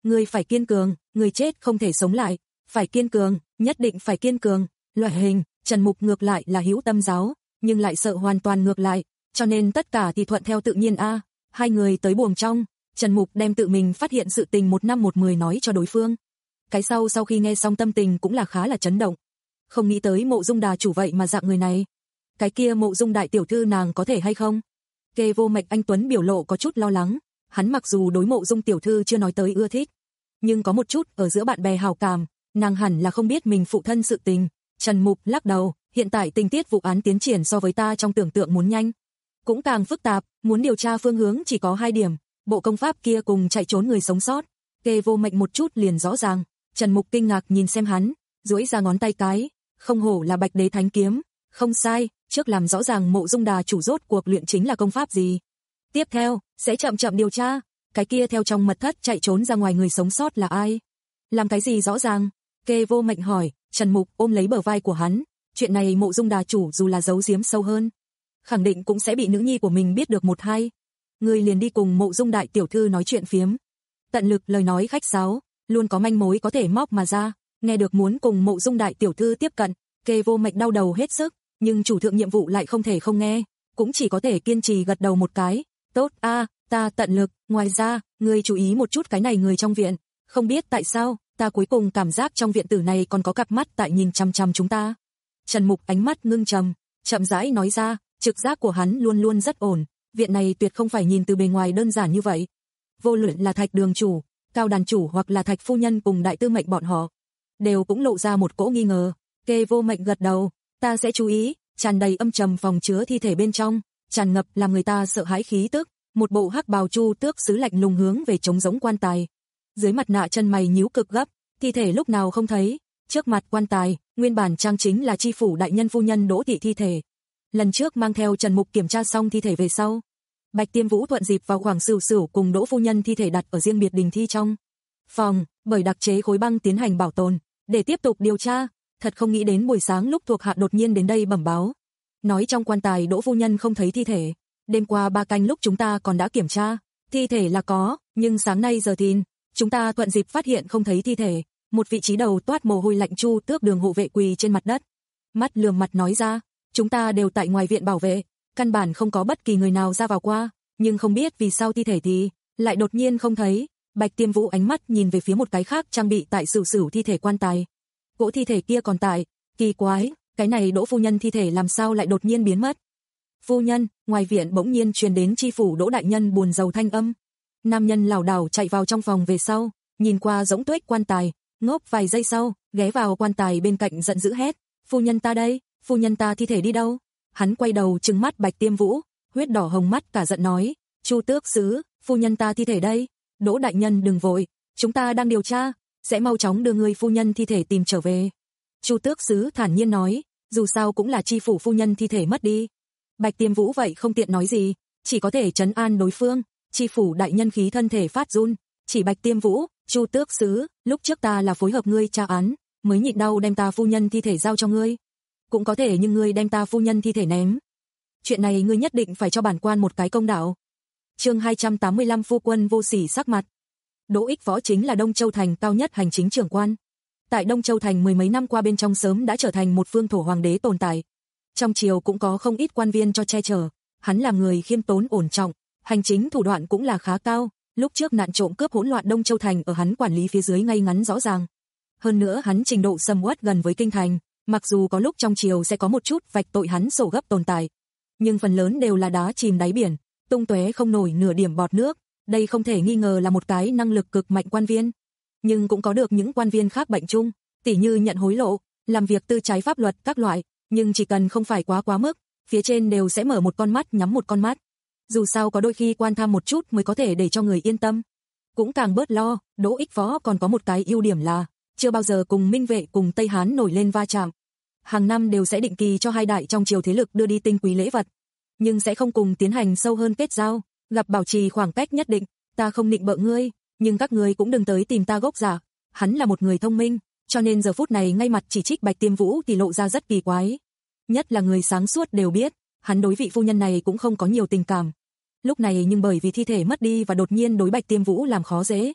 ngươi phải kiên cường, người chết không thể sống lại, phải kiên cường, nhất định phải kiên cường. Loại hình, Trần Mục ngược lại là hữu tâm giáo, nhưng lại sợ hoàn toàn ngược lại, cho nên tất cả thì thuận theo tự nhiên a. Hai người tới buồng trong, Trần Mục đem tự mình phát hiện sự tình một năm một mười nói cho đối phương. Cái sau sau khi nghe xong tâm tình cũng là khá là chấn động. Không nghĩ tới Mộ Dung Đà chủ vậy mà dạng người này. Cái kia Mộ Dung đại tiểu thư nàng có thể hay không? Kê Vô Mạch anh tuấn biểu lộ có chút lo lắng, hắn mặc dù đối Mộ Dung tiểu thư chưa nói tới ưa thích, nhưng có một chút ở giữa bạn bè hảo cảm, nàng hẳn là không biết mình phụ thân sự tình. Trần Mục lắc đầu, hiện tại tình tiết vụ án tiến triển so với ta trong tưởng tượng muốn nhanh, cũng càng phức tạp, muốn điều tra phương hướng chỉ có hai điểm, bộ công pháp kia cùng chạy trốn người sống sót. Kê Vô Mệnh một chút liền rõ ràng. Trần Mục kinh ngạc nhìn xem hắn, duỗi ra ngón tay cái, không hổ là Bạch Đế Thánh Kiếm, không sai, trước làm rõ ràng Mộ Dung Đà chủ rốt cuộc luyện chính là công pháp gì. Tiếp theo, sẽ chậm chậm điều tra, cái kia theo trong mật thất chạy trốn ra ngoài người sống sót là ai? Làm cái gì rõ ràng? Kê Vô Mệnh hỏi. Trần Mục ôm lấy bờ vai của hắn, chuyện này Mộ Dung Đà chủ dù là giấu giếm sâu hơn, khẳng định cũng sẽ bị nữ nhi của mình biết được một hai. Ngươi liền đi cùng Mộ Dung đại tiểu thư nói chuyện phiếm. Tận lực lời nói khách sáo, luôn có manh mối có thể móc mà ra. Nghe được muốn cùng Mộ Dung đại tiểu thư tiếp cận, Kê Vô Mệnh đau đầu hết sức, nhưng chủ thượng nhiệm vụ lại không thể không nghe, cũng chỉ có thể kiên trì gật đầu một cái. Tốt a, ta tận lực, ngoài ra, ngươi chú ý một chút cái này người trong viện, không biết tại sao, ta cuối cùng cảm giác trong viện tử này còn có cặp mắt tại nhìn chằm chằm chúng ta. Trần Mục ánh mắt ngưng trầm, chậm rãi nói ra, trực giác của hắn luôn luôn rất ổn, viện này tuyệt không phải nhìn từ bề ngoài đơn giản như vậy. Vô luận là Thạch đường chủ, Cao đàn chủ hoặc là Thạch phu nhân cùng đại tư mệnh bọn họ, đều cũng lộ ra một cỗ nghi ngờ. Kê Vô Mệnh gật đầu, ta sẽ chú ý. Tràn đầy âm trầm phòng chứa thi thể bên trong, tràn ngập làm người ta sợ hãi khí tức, một bộ hắc bào Chu Tước sứ lạnh lùng hướng về trống giống quan tài. Dưới mặt nạ chân mày nhíu cực gấp, thi thể lúc nào không thấy, trước mặt quan tài, nguyên bản trang chính là chi phủ đại nhân phu nhân Đỗ thị thi thể. Lần trước mang theo Trần Mục kiểm tra xong thi thể về sau, Bạch Tiêm Vũ thuận dịp vào khoảng sửu sửu cùng Đỗ phu nhân thi thể đặt ở riêng biệt đình thi trong phòng, bởi đặc chế khối băng tiến hành bảo tồn, để tiếp tục điều tra. Thật không nghĩ đến buổi sáng lúc thuộc hạ đột nhiên đến đây bẩm báo, nói trong quan tài Đỗ phu nhân không thấy thi thể. Đêm qua ba canh lúc chúng ta còn đã kiểm tra, thi thể là có, nhưng sáng nay giờ thìn, chúng ta thuận dịp phát hiện không thấy thi thể. Một vị trí đầu toát mồ hôi lạnh Chu Tước đường hộ vệ quỳ trên mặt đất, mắt lườm mặt nói ra, chúng ta đều tại ngoài viện bảo vệ, căn bản không có bất kỳ người nào ra vào qua, nhưng không biết vì sao thi thể thì lại đột nhiên không thấy. Bạch Tiêm Vũ ánh mắt nhìn về phía một cái khác trang bị tại sửu sửu thi thể quan tài. Cỗ thi thể kia còn tại, kỳ quái, cái này Đỗ phu nhân thi thể làm sao lại đột nhiên biến mất? Phu nhân, ngoài viện bỗng nhiên truyền đến chi phủ Đỗ đại nhân buồn rầu thanh âm. Nam nhân lảo đảo chạy vào trong phòng về sau, nhìn qua rỗng tuếch quan tài, ngốc vài giây sau, ghé vào quan tài bên cạnh giận dữ hét, phu nhân ta đây, phu nhân ta thi thể đi đâu? Hắn quay đầu trừng mắt Bạch Tiêm Vũ, huyết đỏ hồng mắt cả giận nói, Chu Tước sứ, phu nhân ta thi thể đây. Đỗ đại nhân đừng vội, chúng ta đang điều tra, sẽ mau chóng đưa người phu nhân thi thể tìm trở về. Chu Tước sứ thản nhiên nói, dù sao cũng là chi phủ phu nhân thi thể mất đi. Bạch Tiêm Vũ vậy không tiện nói gì, chỉ có thể trấn an đối phương. Chi phủ đại nhân khí thân thể phát run, chỉ Bạch Tiêm Vũ, Chu Tước sứ, lúc trước ta là phối hợp ngươi tra án, mới nhịn đau đem ta phu nhân thi thể giao cho ngươi. Cũng có thể nhưng ngươi đem ta phu nhân thi thể ném. Chuyện này ngươi nhất định phải cho bản quan một cái công đạo. Chương hai trăm tám mươi lăm phu quân vô sỉ sắc mặt. Đỗ Ích Võ chính là Đông Châu thành cao nhất hành chính trưởng quan. Tại Đông Châu thành mười mấy năm qua bên trong sớm đã trở thành một phương thổ hoàng đế tồn tại. Trong triều cũng có không ít quan viên cho che chở, hắn là người khiêm tốn ổn trọng, hành chính thủ đoạn cũng là khá cao, lúc trước nạn trộm cướp hỗn loạn Đông Châu thành ở hắn quản lý phía dưới ngay ngắn rõ ràng. Hơn nữa hắn trình độ sầm uất gần với kinh thành, mặc dù có lúc trong triều sẽ có một chút vạch tội hắn sổ gấp tồn tại, nhưng phần lớn đều là đá chìm đáy biển, tung tóe không nổi nửa điểm bọt nước. Đây không thể nghi ngờ là một cái năng lực cực mạnh quan viên, nhưng cũng có được những quan viên khác bệnh chung, tỉ như nhận hối lộ, làm việc tư trái pháp luật các loại, nhưng chỉ cần không phải quá quá mức, phía trên đều sẽ mở một con mắt nhắm một con mắt. Dù sao có đôi khi quan tham một chút mới có thể để cho người yên tâm, cũng càng bớt lo. Đỗ Ích Võ còn có một cái ưu điểm là chưa bao giờ cùng Minh Vệ cùng Tây Hán nổi lên va chạm. Hàng năm đều sẽ định kỳ cho hai đại trong triều thế lực đưa đi tinh quý lễ vật, nhưng sẽ không cùng tiến hành sâu hơn kết giao, gặp bảo trì khoảng cách nhất định. Ta không định bợ ngươi, nhưng các ngươi cũng đừng tới tìm ta gốc giả. Hắn là một người thông minh, cho nên giờ phút này ngay mặt chỉ trích Bạch Tiêm Vũ thì lộ ra rất kỳ quái. Nhất là người sáng suốt đều biết, hắn đối vị phu nhân này cũng không có nhiều tình cảm. Lúc này nhưng bởi vì thi thể mất đi và đột nhiên đối Bạch Tiêm Vũ làm khó dễ,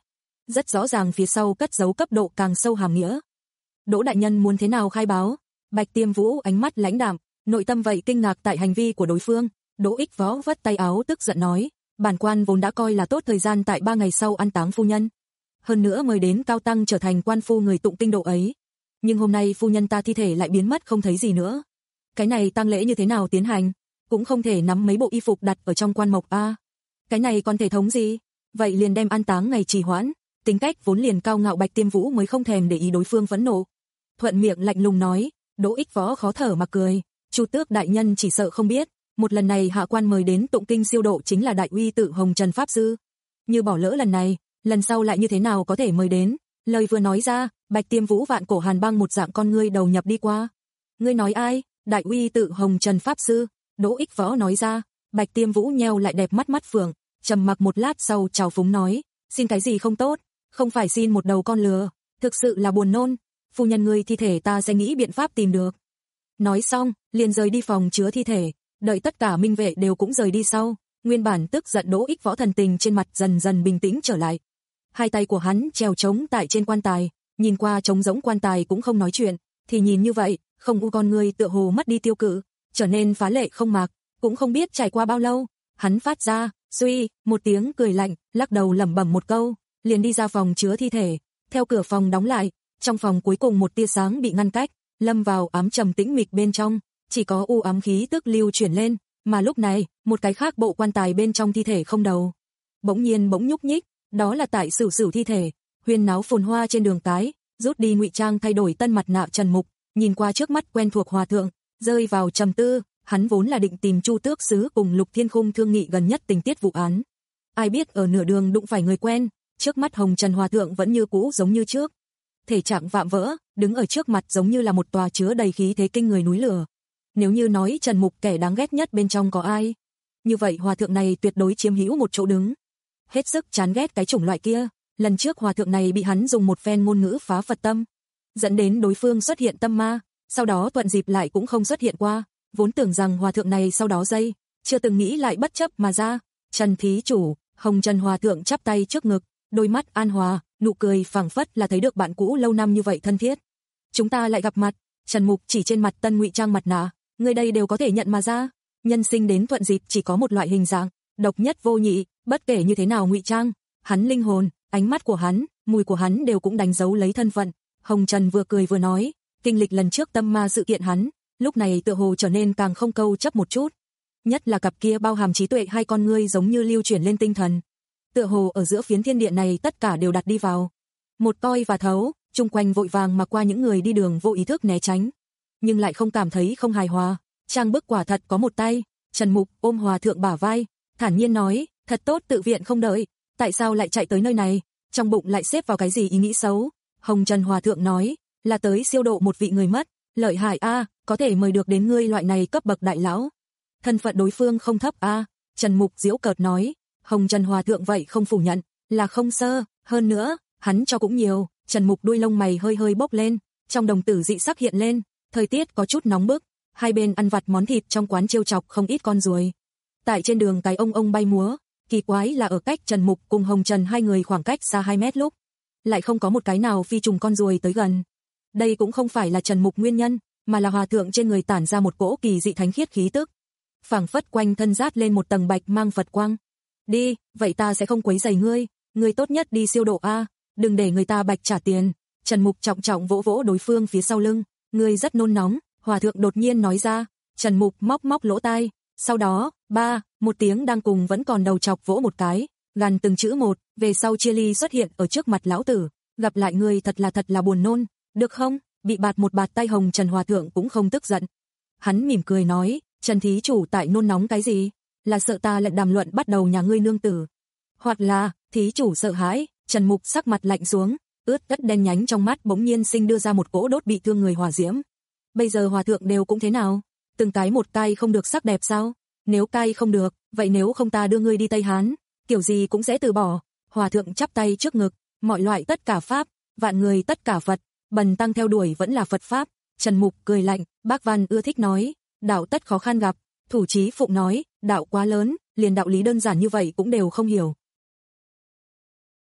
rất rõ ràng phía sau cất giấu cấp độ càng sâu hàm nghĩa. Đỗ đại nhân muốn thế nào khai báo? Bạch Tiêm Vũ ánh mắt lãnh đạm, nội tâm vậy kinh ngạc tại hành vi của đối phương. Đỗ Ích Võ vất tay áo tức giận nói, bản quan vốn đã coi là tốt thời gian tại ba ngày sau an táng phu nhân. Hơn nữa mời đến cao tăng trở thành quan phu người tụng kinh độ ấy. Nhưng hôm nay phu nhân ta thi thể lại biến mất không thấy gì nữa. Cái này tang lễ như thế nào tiến hành? Cũng không thể nắm mấy bộ y phục đặt ở trong quan mộc a. Cái này còn thể thống gì? Vậy liền đem an táng ngày trì hoãn. Tính cách vốn liền cao ngạo Bạch Tiêm Vũ mới không thèm để ý đối phương phẫn nộ. Thuận miệng lạnh lùng nói, Đỗ Ích Võ khó thở mà cười, Chu Tước đại nhân chỉ sợ không biết, một lần này hạ quan mời đến tụng kinh siêu độ chính là đại uy tự Hồng Trần Pháp Sư. Như bỏ lỡ lần này, lần sau lại như thế nào có thể mời đến? Lời vừa nói ra, Bạch Tiêm Vũ vạn cổ hàn băng một dạng con ngươi đầu nhập đi qua. Ngươi nói ai? Đại uy tự Hồng Trần Pháp Sư? Đỗ Ích Võ nói ra. Bạch Tiêm Vũ nheo lại đẹp mắt mắt phượng, trầm mặc một lát sau chào phúng nói, xin cái gì không tốt, không phải xin một đầu con lừa, thực sự là buồn nôn. Phu nhân ngươi thi thể ta sẽ nghĩ biện pháp tìm được. Nói xong, liền rời đi phòng chứa thi thể, đợi tất cả minh vệ đều cũng rời đi sau, nguyên bản tức giận Đỗ Ích Võ thần tình trên mặt dần dần bình tĩnh trở lại. Hai tay của hắn treo trống tại trên quan tài, nhìn qua trống rỗng quan tài cũng không nói chuyện, thì nhìn như vậy, không u con người tựa hồ mất đi tiêu cự, trở nên phá lệ không mạc, cũng không biết trải qua bao lâu, hắn phát ra, suy, một tiếng cười lạnh, lắc đầu lẩm bẩm một câu, liền đi ra phòng chứa thi thể, theo cửa phòng đóng lại, trong phòng cuối cùng một tia sáng bị ngăn cách, lâm vào ám trầm tĩnh mịch bên trong, chỉ có u ám khí tức lưu chuyển lên, mà lúc này, một cái khác bộ quan tài bên trong thi thể không đầu, bỗng nhiên bỗng nhúc nhích, đó là tại Sửu Sửu thi thể, huyên náo phồn hoa trên đường cái, rút đi ngụy trang thay đổi tân mặt nạ Trần Mục, nhìn qua trước mắt quen thuộc hòa thượng, rơi vào trầm tư, hắn vốn là định tìm Chu Tước sứ cùng Lục Thiên Khung thương nghị gần nhất tình tiết vụ án. Ai biết ở nửa đường đụng phải người quen, trước mắt Hồng Trần hòa thượng vẫn như cũ giống như trước. Thể trạng vạm vỡ, đứng ở trước mặt giống như là một tòa chứa đầy khí thế kinh người núi lửa. Nếu như nói Trần Mục kẻ đáng ghét nhất bên trong có ai, như vậy hòa thượng này tuyệt đối chiếm hữu một chỗ đứng. Hết sức chán ghét cái chủng loại kia, lần trước hòa thượng này bị hắn dùng một phen ngôn ngữ phá Phật tâm, dẫn đến đối phương xuất hiện tâm ma, sau đó thuận dịp lại cũng không xuất hiện qua, vốn tưởng rằng hòa thượng này sau đó dây, chưa từng nghĩ lại bất chấp mà ra. Trần thí chủ, Hồng Trần hòa thượng chắp tay trước ngực, đôi mắt an hòa, nụ cười phảng phất là thấy được bạn cũ lâu năm như vậy thân thiết. Chúng ta lại gặp mặt. Trần Mục chỉ trên mặt tân ngụy trang mặt nạ, người đây đều có thể nhận mà ra. Nhân sinh đến thuận dịp chỉ có một loại hình dạng, độc nhất vô nhị, bất kể như thế nào ngụy trang, hắn linh hồn, ánh mắt của hắn, mùi của hắn đều cũng đánh dấu lấy thân phận. Hồng Trần vừa cười vừa nói, kinh lịch lần trước tâm ma sự kiện hắn, lúc này tựa hồ trở nên càng không câu chấp một chút. Nhất là cặp kia bao hàm trí tuệ hai con ngươi giống như lưu chuyển lên tinh thần. Tựa hồ ở giữa phiến thiên địa này tất cả đều đặt đi vào. Một coi và thấu, chung quanh vội vàng mà qua những người đi đường vô ý thức né tránh. Nhưng lại không cảm thấy không hài hòa. Trang bức quả thật có một tay. Trần Mục ôm hòa thượng bả vai, thản nhiên nói, thật tốt tự viện không đợi. Tại sao lại chạy tới nơi này? Trong bụng lại xếp vào cái gì ý nghĩ xấu? Hồng Trần hòa thượng nói, là tới siêu độ một vị người mất. Lợi hại a, có thể mời được đến ngươi loại này cấp bậc đại lão. Thân phận đối phương không thấp a. Trần Mục giễu cợt nói. Hồng Trần hòa thượng vậy không phủ nhận, là không sơ, hơn nữa, hắn cho cũng nhiều. Trần Mục đuôi lông mày hơi hơi bốc lên, trong đồng tử dị sắc hiện lên, thời tiết có chút nóng bức, hai bên ăn vặt món thịt trong quán trêu chọc không ít con ruồi. Tại trên đường cái ông ông bay múa, kỳ quái là ở cách Trần Mục cùng Hồng Trần hai người khoảng cách xa hai mét lúc, lại không có một cái nào phi trùng con ruồi tới gần. Đây cũng không phải là Trần Mục nguyên nhân, mà là hòa thượng trên người tản ra một cỗ kỳ dị thánh khiết khí tức, phảng phất quanh thân rát lên một tầng bạch mang Phật quang. Đi, vậy ta sẽ không quấy rầy ngươi, ngươi tốt nhất đi siêu độ a, đừng để người ta bạch trả tiền. Trần Mục trọng trọng vỗ vỗ đối phương phía sau lưng, ngươi rất nôn nóng, hòa thượng đột nhiên nói ra. Trần Mục móc móc lỗ tai, sau đó, ba, một tiếng đang cùng vẫn còn đầu chọc vỗ một cái, gằn từng chữ một, về sau chia ly xuất hiện ở trước mặt lão tử, gặp lại ngươi thật là thật là buồn nôn, được không? Bị bạt một bạt tay Hồng Trần hòa thượng cũng không tức giận. Hắn mỉm cười nói, Trần thí chủ tại nôn nóng cái gì? Là sợ ta lại đàm luận bắt đầu nhà ngươi nương tử, hoặc là thí chủ sợ hãi? Trần Mục sắc mặt lạnh xuống, ướt ất đen nhánh trong mắt bỗng nhiên sinh đưa ra một cỗ đốt bị thương người hỏa diễm. Bây giờ hòa thượng đều cũng thế nào, từng cái một cai không được sắc đẹp sao? Nếu cai không được, vậy nếu không ta đưa ngươi đi Tây Hán, kiểu gì cũng sẽ từ bỏ. Hòa thượng chắp tay trước ngực, mọi loại tất cả pháp, vạn người tất cả Phật, bần tăng theo đuổi vẫn là Phật pháp. Trần Mục cười lạnh, Bác Văn ưa thích nói, đạo tất khó khăn gặp. Thủ Chí Phụng nói, đạo quá lớn, liền đạo lý đơn giản như vậy cũng đều không hiểu.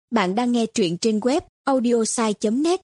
Bạn đang nghe truyện trên web audiosai chấm net.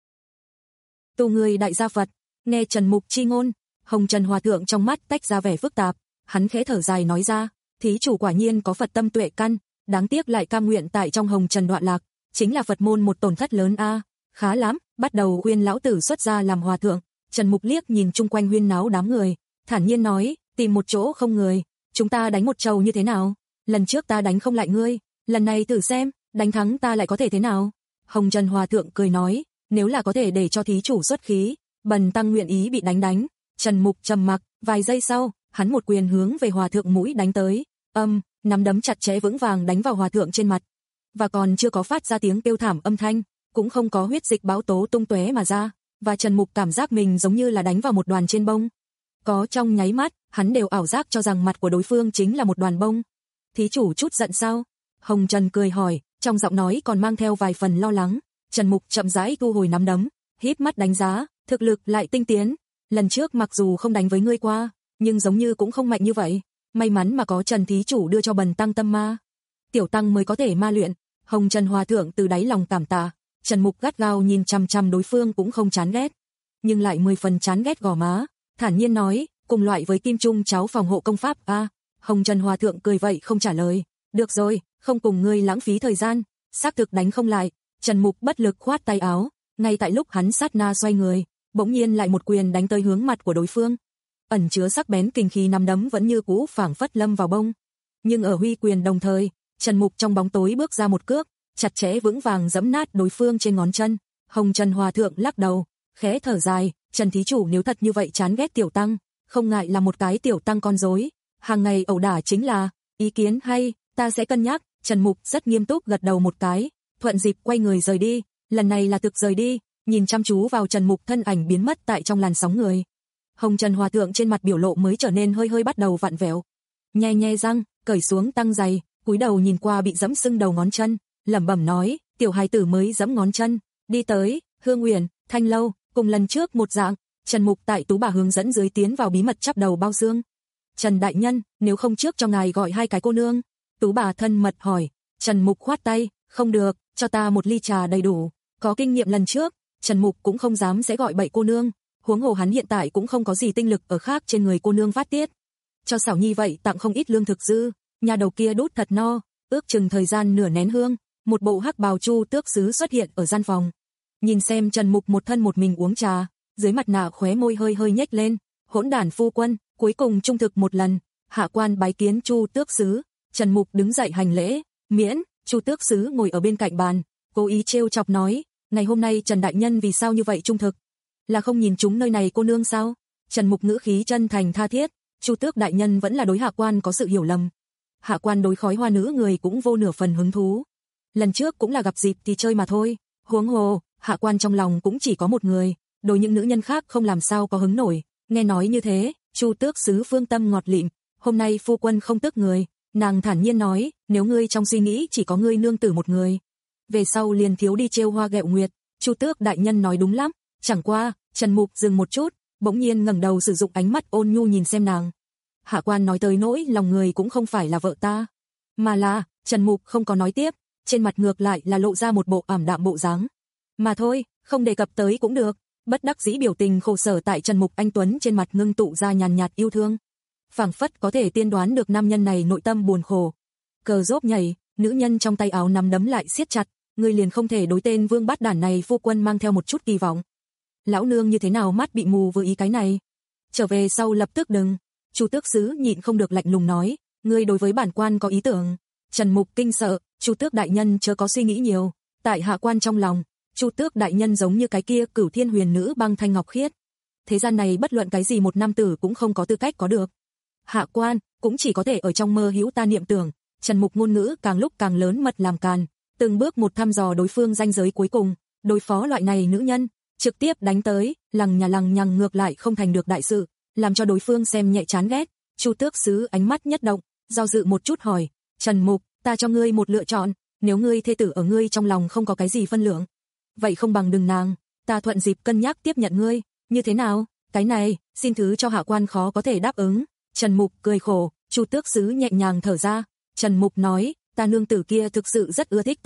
Tu người đại gia Phật, nghe Trần Mục chi ngôn, Hồng Trần Hòa Thượng trong mắt tách ra vẻ phức tạp, hắn khẽ thở dài nói ra, thí chủ quả nhiên có Phật tâm tuệ căn, đáng tiếc lại cam nguyện tại trong Hồng Trần đoạn lạc, chính là Phật môn một tổn thất lớn a. À. Khá lắm, bắt đầu khuyên lão tử xuất gia làm hòa thượng. Trần Mục liếc nhìn chung quanh huyên náo đám người, thản nhiên nói, tìm một chỗ không người, chúng ta đánh một trầu như thế nào? Lần trước ta đánh không lại ngươi, lần này thử xem, đánh thắng ta lại có thể thế nào? Hồng Trần Hòa Thượng cười nói, nếu là có thể để cho thí chủ xuất khí, bần tăng nguyện ý bị đánh đánh. Trần Mục trầm mặc, vài giây sau, hắn một quyền hướng về Hòa Thượng mũi đánh tới, âm, nắm đấm chặt chẽ vững vàng đánh vào Hòa Thượng trên mặt, và còn chưa có phát ra tiếng kêu thảm âm thanh, cũng không có huyết dịch báo tố tung tóe mà ra, và Trần Mục cảm giác mình giống như là đánh vào một đoàn trên bông. Có trong nháy mắt, hắn đều ảo giác cho rằng mặt của đối phương chính là một đoàn bông. Thí chủ chút giận sao? Hồng Trần cười hỏi, trong giọng nói còn mang theo vài phần lo lắng. Trần Mục chậm rãi thu hồi nắm đấm, híp mắt đánh giá, thực lực lại tinh tiến. Lần trước mặc dù không đánh với ngươi qua, nhưng giống như cũng không mạnh như vậy. May mắn mà có Trần thí chủ đưa cho bần tăng tâm ma. Tiểu tăng mới có thể ma luyện. Hồng Trần Hòa Thượng từ đáy lòng cảm tạ. Trần Mục gắt gao nhìn chằm chằm đối phương cũng không chán ghét, nhưng lại mười phần chán ghét gò má, thản nhiên nói, cùng loại với kim trung cháo phòng hộ công pháp a. À, Hồng Trần Hòa Thượng cười vậy không trả lời, được rồi, không cùng ngươi lãng phí thời gian, xác thực đánh không lại. Trần Mục bất lực khoát tay áo, ngay tại lúc hắn sát na xoay người, bỗng nhiên lại một quyền đánh tới hướng mặt của đối phương. Ẩn chứa sắc bén kinh khí nắm đấm vẫn như cũ phảng phất lâm vào bông, nhưng ở huy quyền đồng thời, Trần Mục trong bóng tối bước ra một cước, chặt chẽ vững vàng giẫm nát đối phương trên ngón chân. Hồng Trần Hòa Thượng lắc đầu, khẽ thở dài, Trần thí chủ nếu thật như vậy chán ghét tiểu tăng, không ngại là một cái tiểu tăng con rối, hàng ngày ẩu đả chính là, ý kiến hay, ta sẽ cân nhắc. Trần Mục rất nghiêm túc gật đầu một cái, thuận dịp quay người rời đi, lần này là thực rời đi, nhìn chăm chú vào Trần Mục thân ảnh biến mất tại trong làn sóng người. Hồng Trần Hòa Thượng trên mặt biểu lộ mới trở nên hơi hơi bắt đầu vặn vẹo, nhe nhe răng, cởi xuống tăng giày, cúi đầu nhìn qua bị giẫm sưng đầu ngón chân, lẩm bẩm nói, tiểu hài tử mới giẫm ngón chân, đi tới Hương Uyển, Thanh Lâu, cùng lần trước một dạng. Trần Mục tại Tú Bà hướng dẫn dưới tiến vào bí mật chắp đầu bao xương. Trần đại nhân, nếu không trước cho ngài gọi hai cái cô nương? Tú Bà thân mật hỏi. Trần Mục khoát tay, không được, cho ta một ly trà đầy đủ. Có kinh nghiệm lần trước, Trần Mục cũng không dám sẽ gọi bậy cô nương, huống hồ hắn hiện tại cũng không có gì tinh lực ở khác trên người cô nương phát tiết. Cho Xảo Nhi vậy tặng không ít lương thực dư, nhà đầu kia đút thật no, ước chừng thời gian nửa nén hương, một bộ hắc bào Chu Tước sứ xuất hiện ở gian phòng. Nhìn xem Trần Mục một thân một mình uống trà, dưới mặt nạ khóe môi hơi hơi nhếch lên, hỗn đản phu quân, cuối cùng trung thực một lần, hạ quan bái kiến Chu Tước sứ. Trần Mục đứng dậy hành lễ, miễn. Chu Tước sứ ngồi ở bên cạnh bàn, cố ý trêu chọc nói, ngày hôm nay Trần đại nhân vì sao như vậy trung thực? Là không nhìn chúng nơi này cô nương sao? Trần Mục ngữ khí chân thành tha thiết, Chu Tước đại nhân vẫn là đối hạ quan có sự hiểu lầm. Hạ quan đối khói hoa nữ người cũng vô nửa phần hứng thú. Lần trước cũng là gặp dịp thì chơi mà thôi, huống hồ, hạ quan trong lòng cũng chỉ có một người, đối những nữ nhân khác không làm sao có hứng nổi. Nghe nói như thế, Chu Tước sứ phương tâm ngọt lịm, hôm nay phu quân không tức người, nàng thản nhiên nói, nếu ngươi trong suy nghĩ chỉ có ngươi nương tử một người, về sau liền thiếu đi trêu hoa ghẹo nguyệt. Chu Tước đại nhân nói đúng lắm, chẳng qua. Trần Mục dừng một chút, bỗng nhiên ngẩng đầu sử dụng ánh mắt ôn nhu nhìn xem nàng. Hạ quan nói tới nỗi lòng người cũng không phải là vợ ta, mà là, Trần Mục không có nói tiếp, trên mặt ngược lại là lộ ra một bộ ảm đạm bộ dáng. Mà thôi, không đề cập tới cũng được. Bất đắc dĩ biểu tình khổ sở tại Trần Mục anh tuấn trên mặt ngưng tụ ra nhàn nhạt yêu thương, phảng phất có thể tiên đoán được nam nhân này nội tâm buồn khổ. Cờ rốp nhảy, nữ nhân trong tay áo nắm đấm lại siết chặt, ngươi liền không thể đối tên vương bát đản này phu quân mang theo một chút kỳ vọng? Lão nương như thế nào mắt bị mù với ý cái này? Trở về sau lập tức đừng. Chu Tước sứ nhịn không được lạnh lùng nói, ngươi đối với bản quan có ý tưởng. Trần Mục kinh sợ, Chu Tước đại nhân chớ có suy nghĩ nhiều, tại hạ quan trong lòng, Chu Tước đại nhân giống như cái kia Cửu Thiên Huyền Nữ băng thanh ngọc khiết. Thế gian này bất luận cái gì một nam tử cũng không có tư cách có được. Hạ quan cũng chỉ có thể ở trong mơ hữu ta niệm tưởng. Trần Mục ngôn ngữ càng lúc càng lớn mật làm càn, từng bước một thăm dò đối phương ranh giới cuối cùng, đối phó loại này nữ nhân, trực tiếp đánh tới, lằng nhà lằng nhằng ngược lại không thành được đại sự, làm cho đối phương xem nhẹ chán ghét. Chu Tước sứ ánh mắt nhất động, do dự một chút hỏi, Trần Mục, ta cho ngươi một lựa chọn, nếu ngươi thê tử ở ngươi trong lòng không có cái gì phân lượng, vậy không bằng đừng nàng, ta thuận dịp cân nhắc tiếp nhận ngươi, như thế nào? Cái này, xin thứ cho hạ quan khó có thể đáp ứng. Trần Mục cười khổ, Chu Tước sứ nhẹ nhàng thở ra. Trần Mục nói, ta nương tử kia thực sự rất ưa thích ta,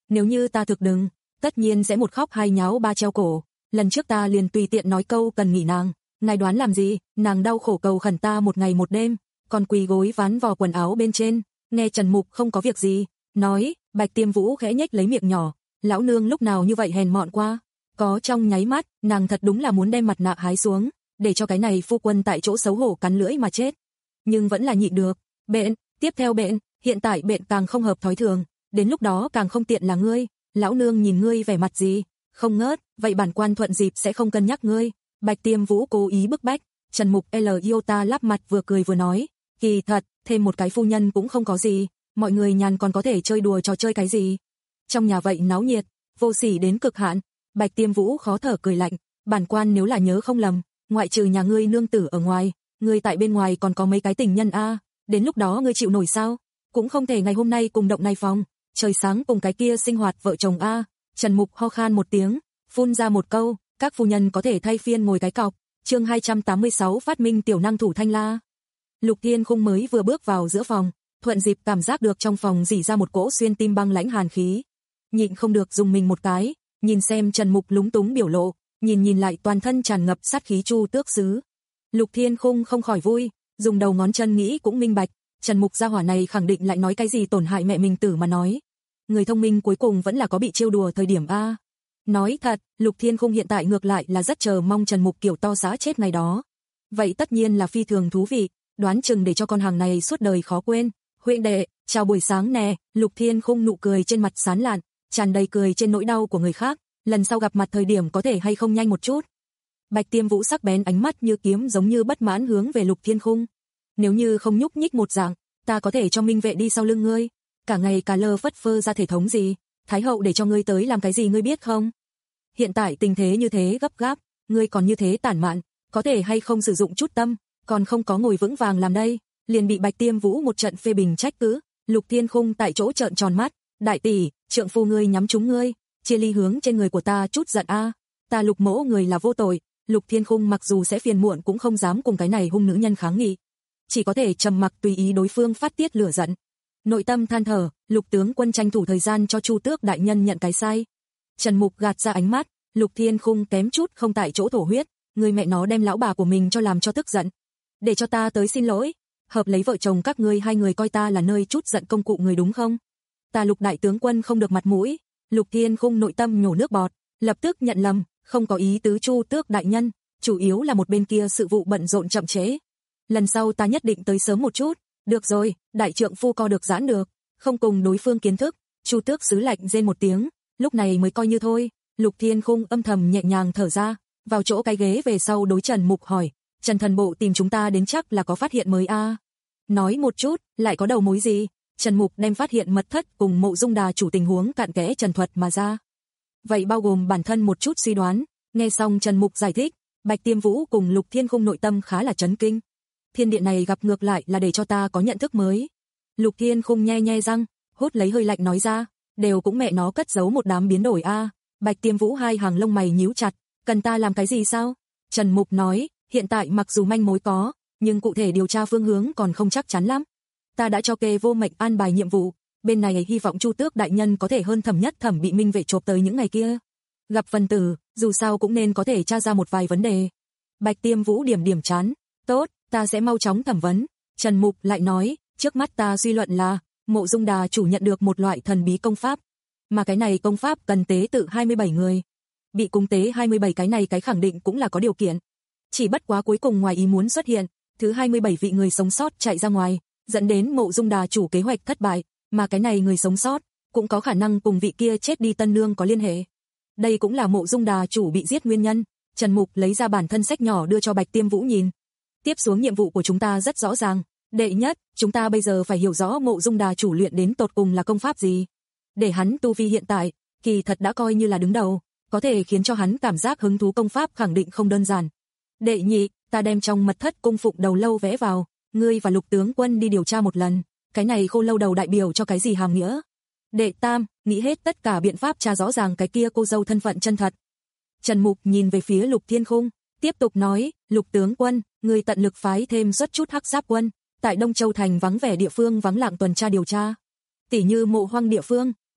Nếu như ta thực đừng, tất nhiên sẽ một khóc hai nháo ba treo cổ. Lần trước ta liền tùy tiện nói câu cần nghỉ nàng, ngài đoán làm gì, nàng đau khổ cầu khẩn ta một ngày một đêm, còn quỳ gối ván vò quần áo bên trên, nghe Trần Mục không có việc gì, nói, Bạch Tiêm Vũ khẽ nhếch lấy miệng nhỏ, lão nương lúc nào như vậy hèn mọn qua, có trong nháy mắt, nàng thật đúng là muốn đem mặt nạ hái xuống, để cho cái này phu quân tại chỗ xấu hổ cắn lưỡi mà chết. Nhưng vẫn là nhịn được, bện, tiếp theo bện, hiện tại bện càng không hợp thói thường, đến lúc đó càng không tiện là ngươi, lão nương nhìn ngươi vẻ mặt gì, không ngớt, vậy bản quan thuận dịp sẽ không cân nhắc ngươi. Bạch Tiêm Vũ cố ý bức bách, Trần Mục L Iota lắp mặt vừa cười vừa nói, kỳ thật, thêm một cái phu nhân cũng không có gì, mọi người nhàn còn có thể chơi đùa trò chơi cái gì. Trong nhà vậy náo nhiệt, vô sỉ đến cực hạn. Bạch Tiêm Vũ khó thở cười lạnh, bản quan nếu là nhớ không lầm, ngoại trừ nhà ngươi nương tử ở ngoài, ngươi tại bên ngoài còn có mấy cái tình nhân a, đến lúc đó ngươi chịu nổi sao? Cũng không thể ngày hôm nay cùng động này phòng, trời sáng cùng cái kia sinh hoạt vợ chồng a. Trần Mục ho khan một tiếng, phun ra một câu, các phu nhân có thể thay phiên ngồi cái cọc. Chương hai trăm tám mươi sáu phát minh tiểu năng thủ thanh la. Lục Thiên Khung mới vừa bước vào giữa phòng, thuận dịp cảm giác được trong phòng rỉ ra một cỗ xuyên tim băng lãnh hàn khí. Nhịn không được dùng mình một cái, nhìn xem Trần Mục lúng túng biểu lộ, nhìn nhìn lại toàn thân tràn ngập sát khí Chu Tước Sứ. Lục Thiên Khung không khỏi vui, dùng đầu ngón chân nghĩ cũng minh bạch, Trần Mục gia hỏa này khẳng định lại nói cái gì tổn hại mẹ mình tử mà nói. Người thông minh cuối cùng vẫn là có bị trêu đùa thời điểm a. Nói thật, Lục Thiên Khung hiện tại ngược lại là rất chờ mong Trần Mục kiểu to giá chết ngày đó. Vậy tất nhiên là phi thường thú vị, đoán chừng để cho con hàng này suốt đời khó quên. Huynh đệ, chào buổi sáng nè. Lục Thiên Khung nụ cười trên mặt sán lạn, tràn đầy cười trên nỗi đau của người khác, lần sau gặp mặt thời điểm có thể hay không nhanh một chút. Bạch Tiêm Vũ sắc bén ánh mắt như kiếm giống như bất mãn hướng về Lục Thiên Khung. Nếu như không nhúc nhích một dạng, ta có thể cho Minh Vệ đi sau lưng ngươi, cả ngày cà lơ phất phơ ra thể thống gì, Thái hậu để cho ngươi tới làm cái gì ngươi biết không? Hiện tại tình thế như thế gấp gáp, ngươi còn như thế tản mạn, có thể hay không sử dụng chút tâm, còn không có ngồi vững vàng làm đây, liền bị Bạch Tiêm Vũ một trận phê bình trách cứ. Lục Thiên Khung tại chỗ trợn tròn mắt, đại tỷ, trượng phu ngươi nhắm trúng ngươi, chia ly hướng trên người của ta chút giận a, ta Lục mỗ người là vô tội. Lục Thiên Khung mặc dù sẽ phiền muộn cũng không dám cùng cái này hung nữ nhân kháng nghị, chỉ có thể trầm mặc tùy ý đối phương phát tiết lửa giận. Nội tâm than thở, Lục tướng quân tranh thủ thời gian cho Chu Tước đại nhân nhận cái sai. Trần Mục gạt ra ánh mắt, Lục Thiên Khung kém chút không tại chỗ thổ huyết, người mẹ nó đem lão bà của mình cho làm cho tức giận. Để cho ta tới xin lỗi, hợp lấy vợ chồng các ngươi hai người coi ta là nơi chút giận công cụ người đúng không? Ta Lục đại tướng quân không được mặt mũi. Lục Thiên Khung nội tâm nhổ nước bọt, lập tức nhận lầm, không có ý tứ Chu Tước đại nhân, chủ yếu là một bên kia sự vụ bận rộn chậm trễ. Lần sau ta nhất định tới sớm một chút. Được rồi, đại trượng phu co được giãn được, không cùng đối phương kiến thức. Chu Tước Sứ lạnh rên một tiếng, lúc này mới coi như thôi. Lục Thiên Khung âm thầm nhẹ nhàng thở ra, vào chỗ cái ghế về sau đối Trần Mục hỏi, Trần thần bộ tìm chúng ta đến chắc là có phát hiện mới a? À? Nói một chút, lại có đầu mối gì? Trần Mục đem phát hiện mật thất cùng Mộ Dung Đà chủ tình huống cặn kẽ trần thuật mà ra. Vậy bao gồm bản thân một chút suy đoán. Nghe xong Trần Mục giải thích, Bạch Tiêm Vũ cùng Lục Thiên Khung nội tâm khá là chấn kinh. Thiên điện này gặp ngược lại là để cho ta có nhận thức mới. Lục Thiên Khung nhe nhe răng, hốt lấy hơi lạnh nói ra, đều cũng mẹ nó cất giấu một đám biến đổi a. À. Bạch Tiêm Vũ hai hàng lông mày nhíu chặt, cần ta làm cái gì sao? Trần Mục nói, hiện tại mặc dù manh mối có, nhưng cụ thể điều tra phương hướng còn không chắc chắn lắm. Ta đã cho Kê Vô Mệnh an bài nhiệm vụ, bên này hy vọng Chu Tước đại nhân có thể hơn thẩm nhất thẩm bị Minh Vệ chộp tới những ngày kia. Gặp phần tử, dù sao cũng nên có thể tra ra một vài vấn đề. Bạch Tiêm Vũ điểm điểm chán, tốt, ta sẽ mau chóng thẩm vấn. Trần Mục lại nói, trước mắt ta suy luận là, Mộ Dung Đà chủ nhận được một loại thần bí công pháp, mà cái này công pháp cần tế tự hai mươi bảy người. Bị cúng tế hai mươi bảy cái này cái khẳng định cũng là có điều kiện. Chỉ bất quá cuối cùng ngoài ý muốn xuất hiện, thứ hai mươi bảy vị người sống sót chạy ra ngoài, dẫn đến Mộ Dung Đà chủ kế hoạch thất bại, mà cái này người sống sót cũng có khả năng cùng vị kia chết đi tân nương có liên hệ. Đây cũng là Mộ Dung Đà chủ bị giết nguyên nhân. Trần Mục lấy ra bản thân sách nhỏ đưa cho Bạch Tiêm Vũ nhìn. Tiếp xuống nhiệm vụ của chúng ta rất rõ ràng. Đệ nhất, chúng ta bây giờ phải hiểu rõ Mộ Dung Đà chủ luyện đến tột cùng là công pháp gì. Để hắn tu vi hiện tại, kỳ thật đã coi như là đứng đầu, có thể khiến cho hắn cảm giác hứng thú công pháp khẳng định không đơn giản. Đệ nhị, ta đem trong mật thất cung phụng đầu lâu vẽ vào, ngươi và Lục tướng quân đi điều tra một lần, cái này khô lâu đầu đại biểu cho cái gì hàm nghĩa. Đệ tam, nghĩ hết tất cả biện pháp tra rõ ràng cái kia cô dâu thân phận chân thật. Trần Mục nhìn về phía Lục Thiên Khung, tiếp tục nói, Lục tướng quân, ngươi tận lực phái thêm suất chút hắc giáp quân, tại Đông Châu thành vắng vẻ địa phương vắng lặng tuần tra điều tra. Tỉ như Mộ Hoang địa phương,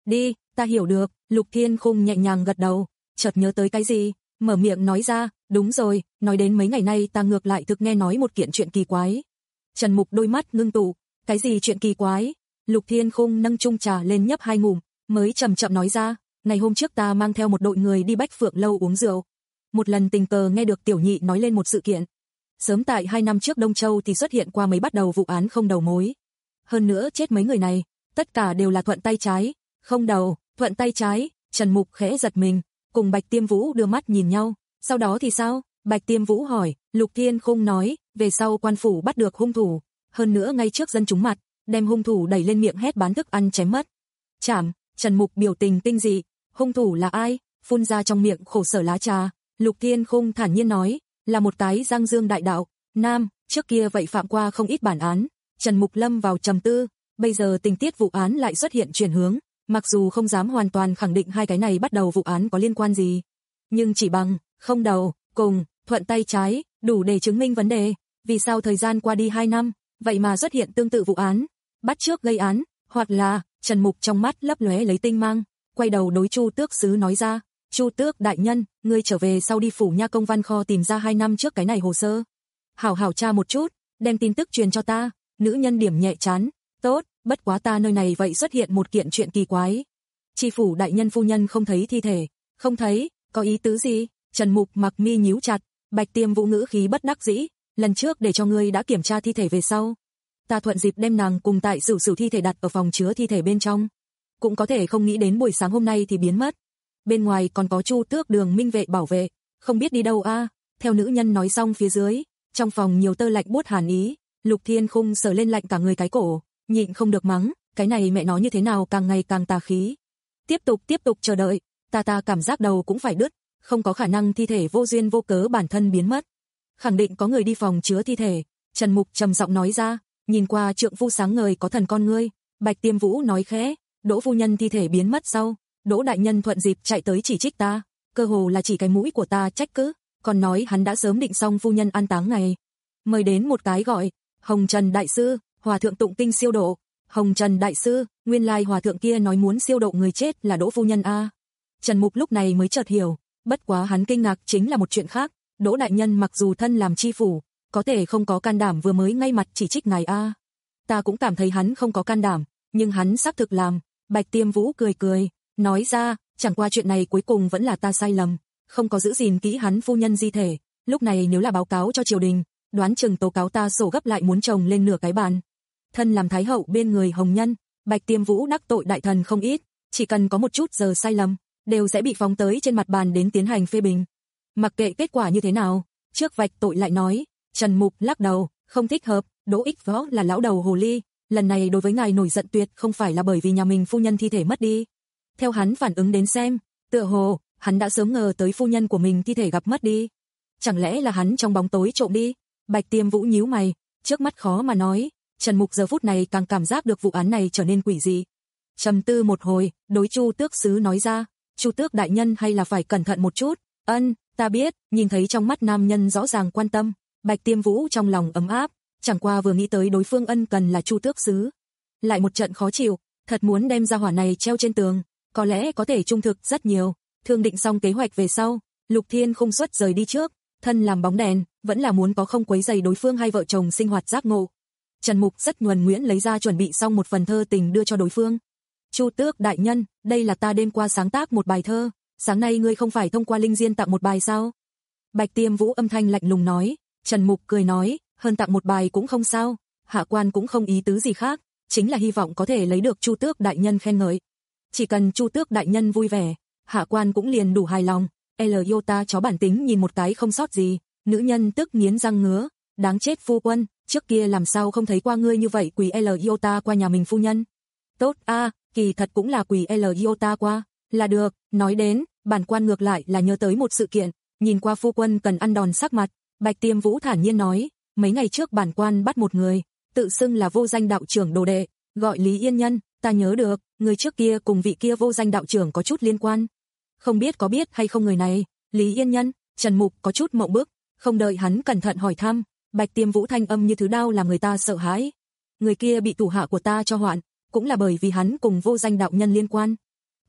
Đi, ta hiểu được, Lục Thiên Khung nhẹ nhàng gật đầu, chợt nhớ tới cái gì, mở miệng nói ra, đúng rồi, nói đến mấy ngày nay ta ngược lại thực nghe nói một kiện chuyện kỳ quái. Trần Mục đôi mắt ngưng tụ, cái gì chuyện kỳ quái? Lục Thiên Khung nâng chung trà lên nhấp hai ngụm, mới chậm chậm nói ra, ngày hôm trước ta mang theo một đội người đi Bách Phượng lâu uống rượu. Một lần tình cờ nghe được Tiểu Nhị nói lên một sự kiện. Sớm tại hai năm trước Đông Châu thì xuất hiện qua mấy bắt đầu vụ án không đầu mối. Hơn nữa chết mấy người này, tất cả đều là thuận tay trái, không đầu, thuận tay trái. Trần Mục khẽ giật mình, cùng Bạch Tiêm Vũ đưa mắt nhìn nhau. Sau đó thì sao? Bạch Tiêm Vũ hỏi. Lục Thiên Khung nói, về sau quan phủ bắt được hung thủ, hơn nữa ngay trước dân chúng mặt, đem hung thủ đẩy lên miệng hét bán thức ăn chém mất. Chảm. Trần Mục biểu tình tinh dị, hung thủ là ai? Phun ra trong miệng khổ sở lá trà. Lục Thiên Khung thản nhiên nói, là một cái Giang Dương đại đạo, nam, trước kia vậy phạm qua không ít bản án. Trần Mục lâm vào trầm tư, bây giờ tình tiết vụ án lại xuất hiện chuyển hướng, mặc dù không dám hoàn toàn khẳng định hai cái này bắt đầu vụ án có liên quan gì, nhưng chỉ bằng không đầu cùng thuận tay trái đủ để chứng minh vấn đề. Vì sao thời gian qua đi hai năm, vậy mà xuất hiện tương tự vụ án, bắt trước gây án, hoặc là Trần Mục trong mắt lấp lóe lấy tinh mang, quay đầu đối Chu Tước sứ nói ra, Chu Tước đại nhân, ngươi trở về sau đi phủ nha công văn kho tìm ra hai năm trước cái này hồ sơ, hảo hảo tra một chút, đem tin tức truyền cho ta. Nữ nhân điểm nhẹ chán, tốt, bất quá ta nơi này vậy xuất hiện một kiện chuyện kỳ quái. Tri phủ đại nhân phu nhân không thấy thi thể, không thấy, có ý tứ gì? Trần Mục mặc mi nhíu chặt, Bạch Tiêm Vũ ngữ khí bất đắc dĩ, lần trước để cho ngươi đã kiểm tra thi thể về sau, ta thuận dịp đem nàng cùng tại Sửu Sửu thi thể đặt ở phòng chứa thi thể bên trong, cũng có thể không nghĩ đến buổi sáng hôm nay thì biến mất. Bên ngoài còn có Chu Tước Đường minh vệ bảo vệ, không biết đi đâu a. Theo nữ nhân nói xong phía dưới, trong phòng nhiều tơ lạnh buốt hàn ý. Lục Thiên Khung sờ lên lạnh cả người cái cổ, nhịn không được mắng, cái này mẹ nó như thế nào càng ngày càng tà khí. Tiếp tục tiếp tục chờ đợi, ta ta cảm giác đầu cũng phải đứt, không có khả năng thi thể vô duyên vô cớ bản thân biến mất. Khẳng định có người đi phòng chứa thi thể. Trần Mục trầm giọng nói ra, nhìn qua trượng phu sáng ngời có thần con ngươi. Bạch Tiêm Vũ nói khẽ, Đỗ phu nhân thi thể biến mất sau, Đỗ đại nhân thuận dịp chạy tới chỉ trích ta, cơ hồ là chỉ cái mũi của ta trách cứ, còn nói hắn đã sớm định xong phu nhân an táng ngày. Mời đến một cái gọi Hồng Trần đại sư, hòa thượng tụng kinh siêu độ. Hồng Trần đại sư, nguyên lai hòa thượng kia nói muốn siêu độ người chết là Đỗ phu nhân a. Trần Mục lúc này mới chợt hiểu, bất quá hắn kinh ngạc chính là một chuyện khác, Đỗ đại nhân mặc dù thân làm chi phủ, có thể không có can đảm vừa mới ngay mặt chỉ trích ngài a. Ta cũng cảm thấy hắn không có can đảm, nhưng hắn xác thực làm. Bạch Tiêm Vũ cười cười, nói ra, chẳng qua chuyện này cuối cùng vẫn là ta sai lầm, không có giữ gìn kỹ hắn phu nhân di thể, lúc này nếu là báo cáo cho triều đình, đoán chừng tố cáo ta sổ gấp lại muốn chồng lên nửa cái bàn. Thân làm thái hậu bên người hồng nhân, Bạch Tiêm Vũ đắc tội đại thần không ít, chỉ cần có một chút giờ sai lầm, đều sẽ bị phóng tới trên mặt bàn đến tiến hành phê bình. Mặc kệ kết quả như thế nào, trước vạch tội lại nói. Trần Mục lắc đầu, không thích hợp, Đỗ Ích Võ là lão đầu hồ ly, lần này đối với ngài nổi giận tuyệt không phải là bởi vì nhà mình phu nhân thi thể mất đi. Theo hắn phản ứng đến xem, tựa hồ hắn đã sớm ngờ tới phu nhân của mình thi thể gặp mất đi. Chẳng lẽ là hắn trong bóng tối trộm đi? Bạch Tiêm Vũ nhíu mày, trước mắt khó mà nói. Trần Mục giờ phút này càng cảm giác được vụ án này trở nên quỷ dị. Trầm tư một hồi, đối Chu Tước sứ nói ra, Chu Tước đại nhân hay là phải cẩn thận một chút. Ân, ta biết. Nhìn thấy trong mắt nam nhân rõ ràng quan tâm, Bạch Tiêm Vũ trong lòng ấm áp, chẳng qua vừa nghĩ tới đối phương ân cần là Chu Tước sứ, lại một trận khó chịu, thật muốn đem ra hỏa này treo trên tường, có lẽ có thể trung thực rất nhiều. Thương định xong kế hoạch về sau, Lục Thiên Khung xuất rời đi trước, thân làm bóng đèn, vẫn là muốn có không quấy rầy đối phương hai vợ chồng sinh hoạt giác ngộ. Trần Mục rất nhuần nhuyễn lấy ra chuẩn bị xong một phần thơ tình đưa cho đối phương. Chu Tước đại nhân, đây là ta đêm qua sáng tác một bài thơ, sáng nay ngươi không phải thông qua linh diên tặng một bài sao? Bạch Tiêm Vũ âm thanh lạnh lùng nói. Trần Mục cười nói, hơn tặng một bài cũng không sao, hạ quan cũng không ý tứ gì khác, chính là hy vọng có thể lấy được Chu Tước đại nhân khen ngợi. Chỉ cần Chu Tước đại nhân vui vẻ, hạ quan cũng liền đủ hài lòng. L Iota chó bản tính nhìn một cái không sót gì, nữ nhân tức nghiến răng ngứa, đáng chết phu quân, trước kia làm sao không thấy qua ngươi như vậy quỳ L Iota qua nhà mình phu nhân. Tốt a, à, kỳ thật cũng là quỳ L Iota qua, là được. Nói đến, bản quan ngược lại là nhớ tới một sự kiện, nhìn qua phu quân cần ăn đòn sắc mặt. Bạch Tiêm Vũ thản nhiên nói, mấy ngày trước bản quan bắt một người, tự xưng là vô danh đạo trưởng đồ đệ, gọi Lý Yên Nhân, ta nhớ được, người trước kia cùng vị kia vô danh đạo trưởng có chút liên quan. Không biết có biết hay không người này, Lý Yên Nhân. Trần Mục có chút mộng bức, không đợi hắn cẩn thận hỏi thăm, Bạch Tiêm Vũ thanh âm như thứ đao làm người ta sợ hãi. Người kia bị thủ hạ của ta cho hoạn, cũng là bởi vì hắn cùng vô danh đạo nhân liên quan,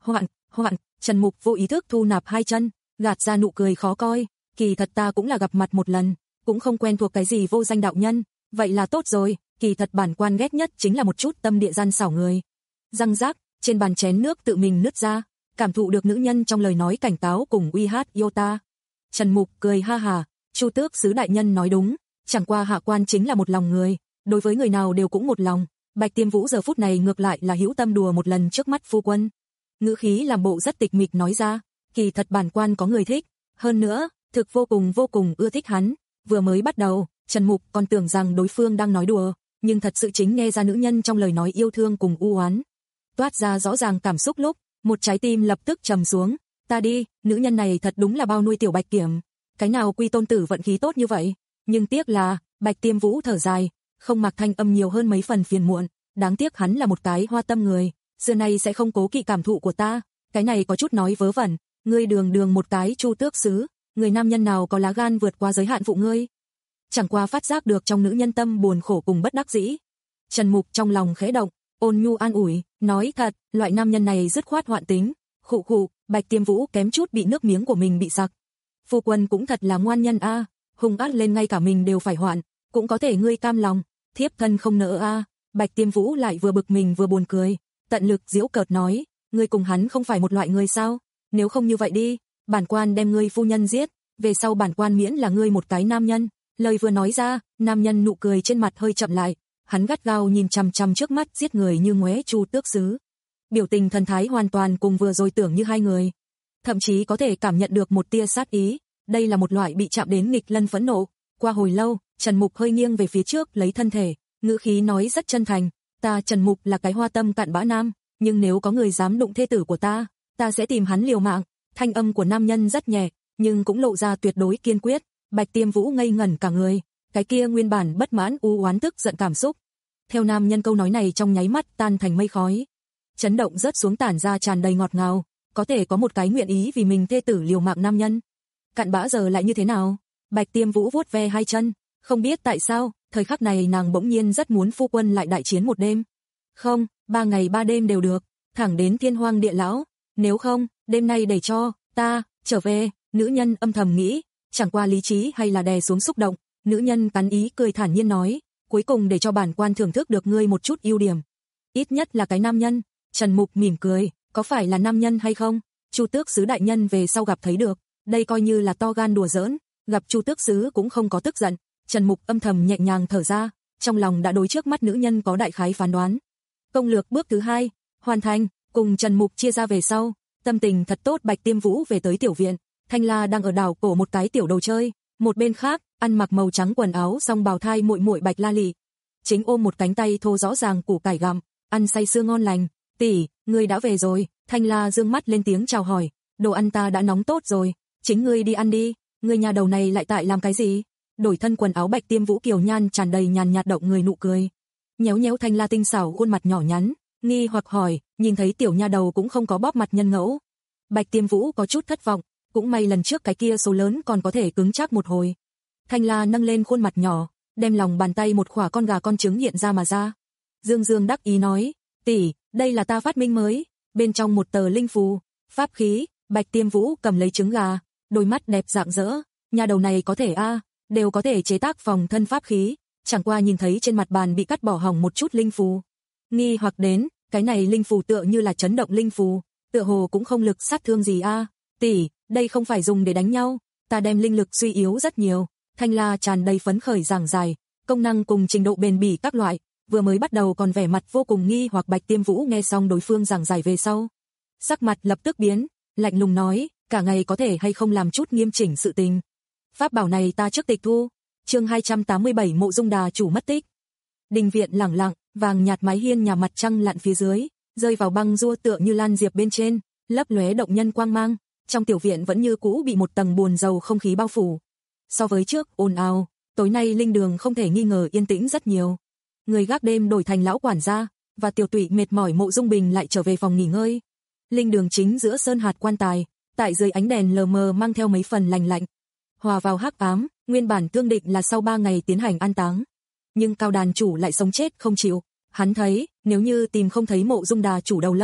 Hoạn, hoạn, Trần Mục vô ý thức thu nạp hai chân, gạt ra nụ cười khó coi, kỳ thật ta cũng là gặp mặt một lần, cũng không quen thuộc cái gì vô danh đạo nhân, vậy là tốt rồi, kỳ thật bản quan ghét nhất chính là một chút tâm địa gian xảo người. Răng rác, trên bàn chén nước tự mình nứt ra, cảm thụ được nữ nhân trong lời nói cảnh cáo cùng uy hát yêu ta. Trần Mục cười ha hà, Chu Tước sứ đại nhân nói đúng, chẳng qua hạ quan chính là một lòng người, đối với người nào đều cũng một lòng. Bạch Tiêm Vũ giờ phút này ngược lại là hữu tâm đùa một lần trước mắt phu quân. Ngữ khí làm bộ rất tịch mịch nói ra, kỳ thật bản quan có người thích, hơn nữa, thực vô cùng vô cùng ưa thích hắn. Vừa mới bắt đầu, Trần Mục còn tưởng rằng đối phương đang nói đùa, nhưng thật sự chính nghe ra nữ nhân trong lời nói yêu thương cùng u oán, toát ra rõ ràng cảm xúc lúc, một trái tim lập tức trầm xuống. Ta đi, nữ nhân này thật đúng là bao nuôi tiểu Bạch Kiểm, cái nào quy tôn tử vận khí tốt như vậy. Nhưng tiếc là, Bạch Tiêm Vũ thở dài, không mặc thanh âm nhiều hơn mấy phần phiền muộn, đáng tiếc hắn là một cái hoa tâm người, xưa nay sẽ không cố kỵ cảm thụ của ta, cái này có chút nói vớ vẩn, ngươi đường đường một cái Chu Tước sứ, người nam nhân nào có lá gan vượt qua giới hạn phụ ngươi. Chẳng qua phát giác được trong nữ nhân tâm buồn khổ cùng bất đắc dĩ. Trần Mục trong lòng khẽ động, ôn nhu an ủi, nói thật, loại nam nhân này dứt khoát hoạn tính. Khụ khụ, Bạch Tiêm Vũ kém chút bị nước miếng của mình bị sặc. Phu quân cũng thật là ngoan nhân a, hung ác lên ngay cả mình đều phải hoạn, cũng có thể ngươi cam lòng, thiếp thân không nỡ a. Bạch Tiêm Vũ lại vừa bực mình vừa buồn cười, tận lực giễu cợt nói, ngươi cùng hắn không phải một loại người sao? Nếu không như vậy đi, bản quan đem ngươi phu nhân giết, về sau bản quan miễn là ngươi một cái nam nhân. Lời vừa nói ra, nam nhân nụ cười trên mặt hơi chậm lại, hắn gắt gao nhìn chằm chằm trước mắt giết người như ngoé Chu Tước sứ. Biểu tình thần thái hoàn toàn cùng vừa rồi tưởng như hai người, thậm chí có thể cảm nhận được một tia sát ý, đây là một loại bị chạm đến nghịch lân phẫn nộ. Qua hồi lâu, Trần Mục hơi nghiêng về phía trước lấy thân thể, ngữ khí nói rất chân thành, ta Trần Mục là cái hoa tâm cặn bã nam, nhưng nếu có người dám đụng thê tử của ta, ta sẽ tìm hắn liều mạng. Thanh âm của nam nhân rất nhẹ, nhưng cũng lộ ra tuyệt đối kiên quyết. Bạch Tiêm Vũ ngây ngẩn cả người, cái kia nguyên bản bất mãn u oán tức giận cảm xúc, theo nam nhân câu nói này trong nháy mắt tan thành mây khói, chấn động rớt xuống tản ra tràn đầy ngọt ngào, có thể có một cái nguyện ý vì mình thê tử liều mạng nam nhân, cặn bã giờ lại như thế nào? Bạch Tiêm Vũ vuốt ve hai chân, không biết tại sao, thời khắc này nàng bỗng nhiên rất muốn phu quân lại đại chiến một đêm. Không, ba ngày ba đêm đều được, thẳng đến thiên hoang địa lão, nếu không, đêm nay để cho ta trở về. Nữ nhân âm thầm nghĩ, chẳng qua lý trí hay là đè xuống xúc động, nữ nhân cắn ý cười thản nhiên nói, cuối cùng để cho bản quan thưởng thức được ngươi một chút ưu điểm, ít nhất là cái nam nhân. Trần Mục mỉm cười, có phải là nam nhân hay không? Chu Tước sứ đại nhân về sau gặp thấy được, đây coi như là to gan đùa giỡn, gặp Chu Tước sứ cũng không có tức giận. Trần Mục âm thầm nhẹ nhàng thở ra, trong lòng đã đối trước mắt nữ nhân có đại khái phán đoán. Công lược bước thứ hai, hoàn thành, cùng Trần Mục chia ra về sau, tâm tình thật tốt. Bạch Tiêm Vũ về tới tiểu viện, Thanh La đang ở đảo cổ một cái tiểu đồ chơi, một bên khác, ăn mặc màu trắng quần áo song bào thai muội muội Bạch La Lị, chính ôm một cánh tay thô rõ ràng củ cải gặm, ăn say sưa ngon lành. Tỷ, ngươi đã về rồi? Thanh La dương mắt lên tiếng chào hỏi, đồ ăn ta đã nóng tốt rồi, chính ngươi đi ăn đi. Ngươi nhà đầu này lại tại làm cái gì? Đổi thân quần áo Bạch Tiêm Vũ kiều nhan tràn đầy nhàn nhạt động người nụ cười, nhéo nhéo Thanh La tinh xảo khuôn mặt nhỏ nhắn, nghi hoặc hỏi, nhìn thấy tiểu nha đầu cũng không có bóp mặt nhân ngẫu. Bạch Tiêm Vũ có chút thất vọng, cũng may lần trước cái kia số lớn còn có thể cứng chắc một hồi. Thanh La nâng lên khuôn mặt nhỏ, đem lòng bàn tay một khỏa con gà con trứng hiện ra mà ra. Dương Dương đắc ý nói, tỷ, đây là ta phát minh mới, bên trong một tờ linh phù, pháp khí. Bạch Tiêm Vũ cầm lấy trứng gà, đôi mắt đẹp rạng rỡ, nhà đầu này có thể a, đều có thể chế tác phòng thân pháp khí, chẳng qua nhìn thấy trên mặt bàn bị cắt bỏ hỏng một chút linh phù. Nghi hoặc đến, cái này linh phù tựa như là chấn động linh phù, tựa hồ cũng không lực sát thương gì a. Tỷ, đây không phải dùng để đánh nhau, ta đem linh lực suy yếu rất nhiều. Thanh La tràn đầy phấn khởi giảng giải, công năng cùng trình độ bền bỉ các loại, vừa mới bắt đầu còn vẻ mặt vô cùng nghi hoặc. Bạch Tiêm Vũ nghe xong đối phương giảng giải về sau, sắc mặt lập tức biến, lạnh lùng nói, cả ngày có thể hay không làm chút nghiêm chỉnh sự tình. Pháp bảo này ta trước tịch thu. Chương hai trăm tám mươi bảy Mộ Dung Đà chủ mất tích. Đình viện lẳng lặng, vàng nhạt mái hiên nhà mặt trăng lặn phía dưới, rơi vào băng rua tựa như lan diệp bên trên, lấp lóe động nhân quang mang. Trong tiểu viện vẫn như cũ bị một tầng buồn rầu không khí bao phủ. So với trước ồn ào, tối nay linh đường không thể nghi ngờ yên tĩnh rất nhiều. Người gác đêm đổi thành lão quản gia, và tiểu tụy mệt mỏi Mộ Dung Bình lại trở về phòng nghỉ ngơi. Linh đường chính giữa sơn hạt quan tài, tại dưới ánh đèn lờ mờ mang theo mấy phần lành lạnh, hòa vào hắc ám. Nguyên bản thương định là sau ba ngày tiến hành an táng, nhưng Cao đàn chủ lại sống chết không chịu. Hắn thấy, nếu như tìm không thấy Mộ Dung Đà chủ đầu lâu,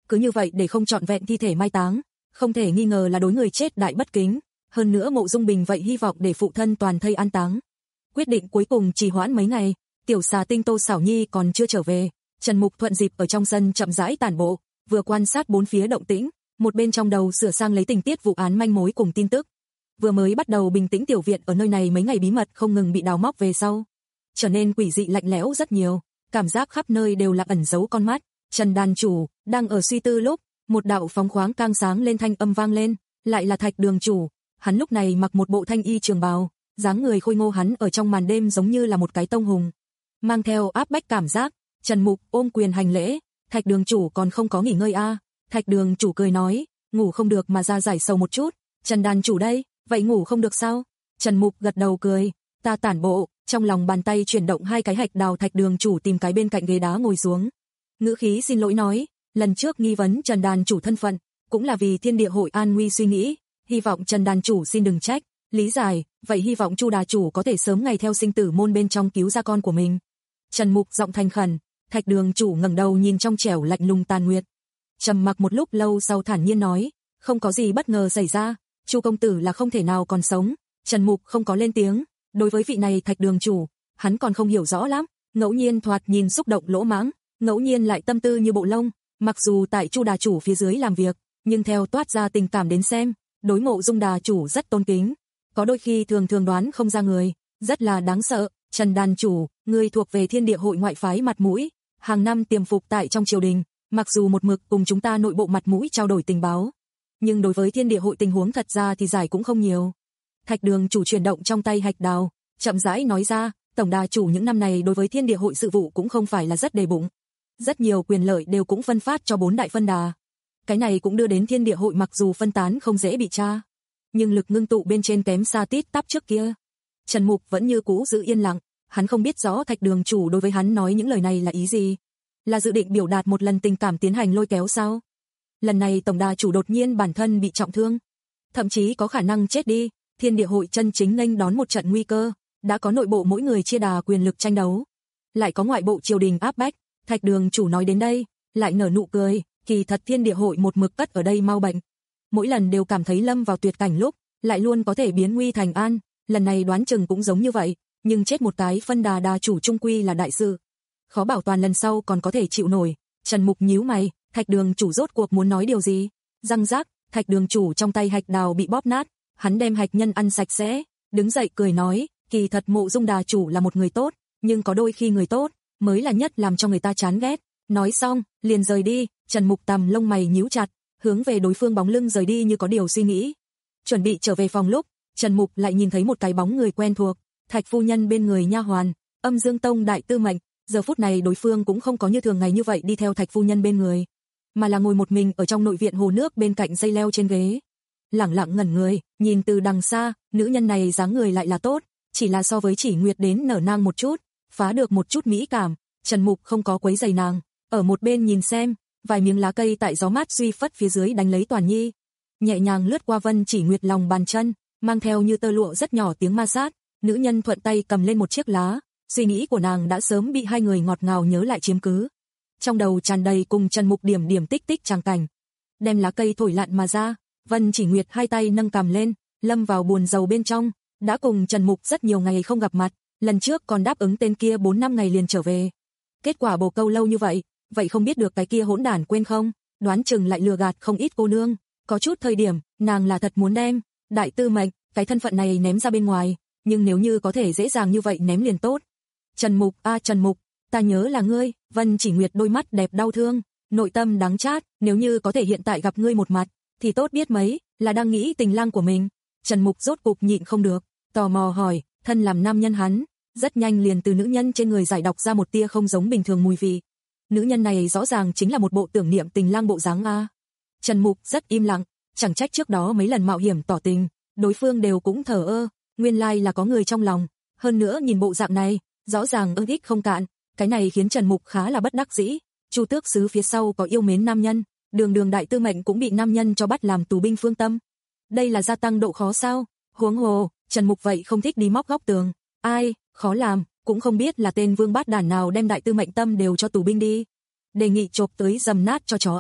cứ như vậy để không trọn vẹn thi thể mai táng, không thể nghi ngờ là đối người chết đại bất kính, hơn nữa Mộ Dung Bình vậy hy vọng để phụ thân toàn thây an táng. Quyết định cuối cùng trì hoãn mấy ngày, tiểu xà tinh Tô Xảo Nhi còn chưa trở về, Trần Mục thuận dịp ở trong sân chậm rãi tản bộ, vừa quan sát bốn phía động tĩnh, một bên trong đầu sửa sang lấy tình tiết vụ án manh mối cùng tin tức. Vừa mới bắt đầu bình tĩnh tiểu viện ở nơi này mấy ngày bí mật không ngừng bị đào móc về sau, trở nên quỷ dị lạnh lẽo rất nhiều, cảm giác khắp nơi đều là ẩn giấu con mắt. Trần đàn chủ đang ở suy tư lúc, một đạo phóng khoáng cang sáng lên thanh âm vang lên, lại là Thạch Đường chủ. Hắn lúc này mặc một bộ thanh y trường bào, dáng người khôi ngô, hắn ở trong màn đêm giống như là một cái tông hùng, mang theo áp bách cảm giác. Trần Mục ôm quyền hành lễ, Thạch Đường chủ còn không có nghỉ ngơi a? À? Thạch Đường chủ cười nói, ngủ không được mà ra giải sầu một chút. Trần đàn chủ đây, vậy ngủ không được sao? Trần Mục gật đầu cười, ta tản bộ, trong lòng bàn tay chuyển động hai cái hạch đào. Thạch Đường chủ tìm cái bên cạnh ghế đá ngồi xuống, ngữ khí xin lỗi nói, lần trước nghi vấn Trần đàn chủ thân phận, cũng là vì thiên địa hội an nguy suy nghĩ, hy vọng Trần đàn chủ xin đừng trách, lý giải, vậy hy vọng Chu đà chủ có thể sớm ngày theo sinh tử môn bên trong cứu ra con của mình. Trần Mục giọng thành khẩn. Thạch Đường chủ ngẩng đầu nhìn trong trẻo lạnh lùng Tàn Nguyệt, trầm mặc một lúc lâu sau thản nhiên nói, không có gì bất ngờ xảy ra, Chu công tử là không thể nào còn sống. Trần Mục không có lên tiếng, đối với vị này Thạch Đường chủ, hắn còn không hiểu rõ lắm, ngẫu nhiên thoạt nhìn xúc động lỗ mãng, ngẫu nhiên lại tâm tư như bộ lông, mặc dù tại Chu đà chủ phía dưới làm việc, nhưng theo toát ra tình cảm đến xem, đối Mộ Dung đà chủ rất tôn kính, có đôi khi thường thường đoán không ra người, rất là đáng sợ. Trần đàn chủ, người thuộc về thiên địa hội ngoại phái mặt mũi, hàng năm tiềm phục tại trong triều đình, mặc dù một mực cùng chúng ta nội bộ mặt mũi trao đổi tình báo, nhưng đối với thiên địa hội tình huống thật ra thì giải cũng không nhiều. Thạch Đường chủ chuyển động trong tay hạch đào, chậm rãi nói ra, tổng đà chủ những năm này đối với thiên địa hội sự vụ cũng không phải là rất đề bụng, rất nhiều quyền lợi đều cũng phân phát cho bốn đại phân đà. Cái này cũng đưa đến thiên địa hội mặc dù phân tán không dễ bị tra, nhưng lực ngưng tụ bên trên kém xa tít tắp trước kia. Trần Mục vẫn như cũ giữ yên lặng, hắn không biết rõ Thạch Đường chủ đối với hắn nói những lời này là ý gì, là dự định biểu đạt một lần tình cảm tiến hành lôi kéo sao? Lần này tổng đà chủ đột nhiên bản thân bị trọng thương, thậm chí có khả năng chết đi, thiên địa hội chân chính nghênh đón một trận nguy cơ, đã có nội bộ mỗi người chia đà quyền lực tranh đấu, lại có ngoại bộ triều đình áp bách. Thạch Đường chủ nói đến đây, lại nở nụ cười, kỳ thật thiên địa hội một mực cất ở đây mau bệnh, mỗi lần đều cảm thấy lâm vào tuyệt cảnh lúc, lại luôn có thể biến nguy thành an, lần này đoán chừng cũng giống như vậy, nhưng chết một cái phân đà đà chủ trung quy là đại sự, khó bảo toàn lần sau còn có thể chịu nổi. Trần Mục nhíu mày, Thạch Đường chủ rốt cuộc muốn nói điều gì? Răng rác, Thạch Đường chủ trong tay hạch đào bị bóp nát, hắn đem hạch nhân ăn sạch sẽ, đứng dậy cười nói, kỳ thật Mộ Dung đà chủ là một người tốt, nhưng có đôi khi người tốt mới là nhất làm cho người ta chán ghét. Nói xong, liền rời đi. Trần Mục tằm lông mày nhíu chặt, hướng về đối phương bóng lưng rời đi như có điều suy nghĩ. Chuẩn bị trở về phòng lúc, Trần Mục lại nhìn thấy một cái bóng người quen thuộc, Thạch phu nhân bên người nha hoàn, Âm Dương Tông đại tư mệnh. Giờ phút này đối phương cũng không có như thường ngày như vậy đi theo Thạch phu nhân bên người, mà là ngồi một mình ở trong nội viện hồ nước bên cạnh dây leo trên ghế, lẳng lặng ngẩn người, nhìn từ đằng xa. Nữ nhân này dáng người lại là tốt, chỉ là so với Chỉ Nguyệt đến nở nang một chút, phá được một chút mỹ cảm. Trần Mục không có quấy rầy nàng, ở một bên nhìn xem, vài miếng lá cây tại gió mát suy phất phía dưới đánh lấy Toàn Nhi, nhẹ nhàng lướt qua Vân Chỉ Nguyệt lòng bàn chân, mang theo như tơ lụa rất nhỏ tiếng ma sát. Nữ nhân thuận tay cầm lên một chiếc lá, suy nghĩ của nàng đã sớm bị hai người ngọt ngào nhớ lại chiếm cứ. Trong đầu tràn đầy cùng Trần Mục điểm điểm tích tích tràng cảnh, đem lá cây thổi lặn mà ra. Vân Chỉ Nguyệt hai tay nâng cằm lên, lâm vào buồn rầu bên trong, đã cùng Trần Mục rất nhiều ngày không gặp mặt, lần trước còn đáp ứng tên kia bốn năm ngày liền trở về. Kết quả bồ câu lâu như vậy, vậy không biết được cái kia hỗn đản quên không, đoán chừng lại lừa gạt không ít cô nương, có chút thời điểm, nàng là thật muốn đem đại tư mệnh, cái thân phận này ném ra bên ngoài, nhưng nếu như có thể dễ dàng như vậy ném liền tốt. Trần Mục, a à, Trần Mục, ta nhớ là ngươi. Vân Chỉ Nguyệt đôi mắt đẹp đau thương, nội tâm đắng chát, nếu như có thể hiện tại gặp ngươi một mặt, thì tốt biết mấy, là đang nghĩ tình lang của mình. Trần Mục rốt cục nhịn không được, tò mò hỏi, thân làm nam nhân hắn, rất nhanh liền từ nữ nhân trên người giải đọc ra một tia không giống bình thường mùi vị. Nữ nhân này rõ ràng chính là một bộ tưởng niệm tình lang bộ dáng a. Trần Mục rất im lặng, chẳng trách trước đó mấy lần mạo hiểm tỏ tình, đối phương đều cũng thờ ơ, nguyên lai like là có người trong lòng, hơn nữa nhìn bộ dạng này, rõ ràng ưa thích không cạn, cái này khiến Trần Mục khá là bất đắc dĩ. Chu Tước sứ phía sau có yêu mến nam nhân, đường đường đại tư mệnh cũng bị nam nhân cho bắt làm tù binh phương tâm. Đây là gia tăng độ khó sao? Huống hồ, Trần Mục vậy không thích đi móc góc tường. Ai, khó làm, cũng không biết là tên vương bát đản nào đem đại tư mệnh tâm đều cho tù binh đi. Đề nghị chộp tới dầm nát cho chó ăn.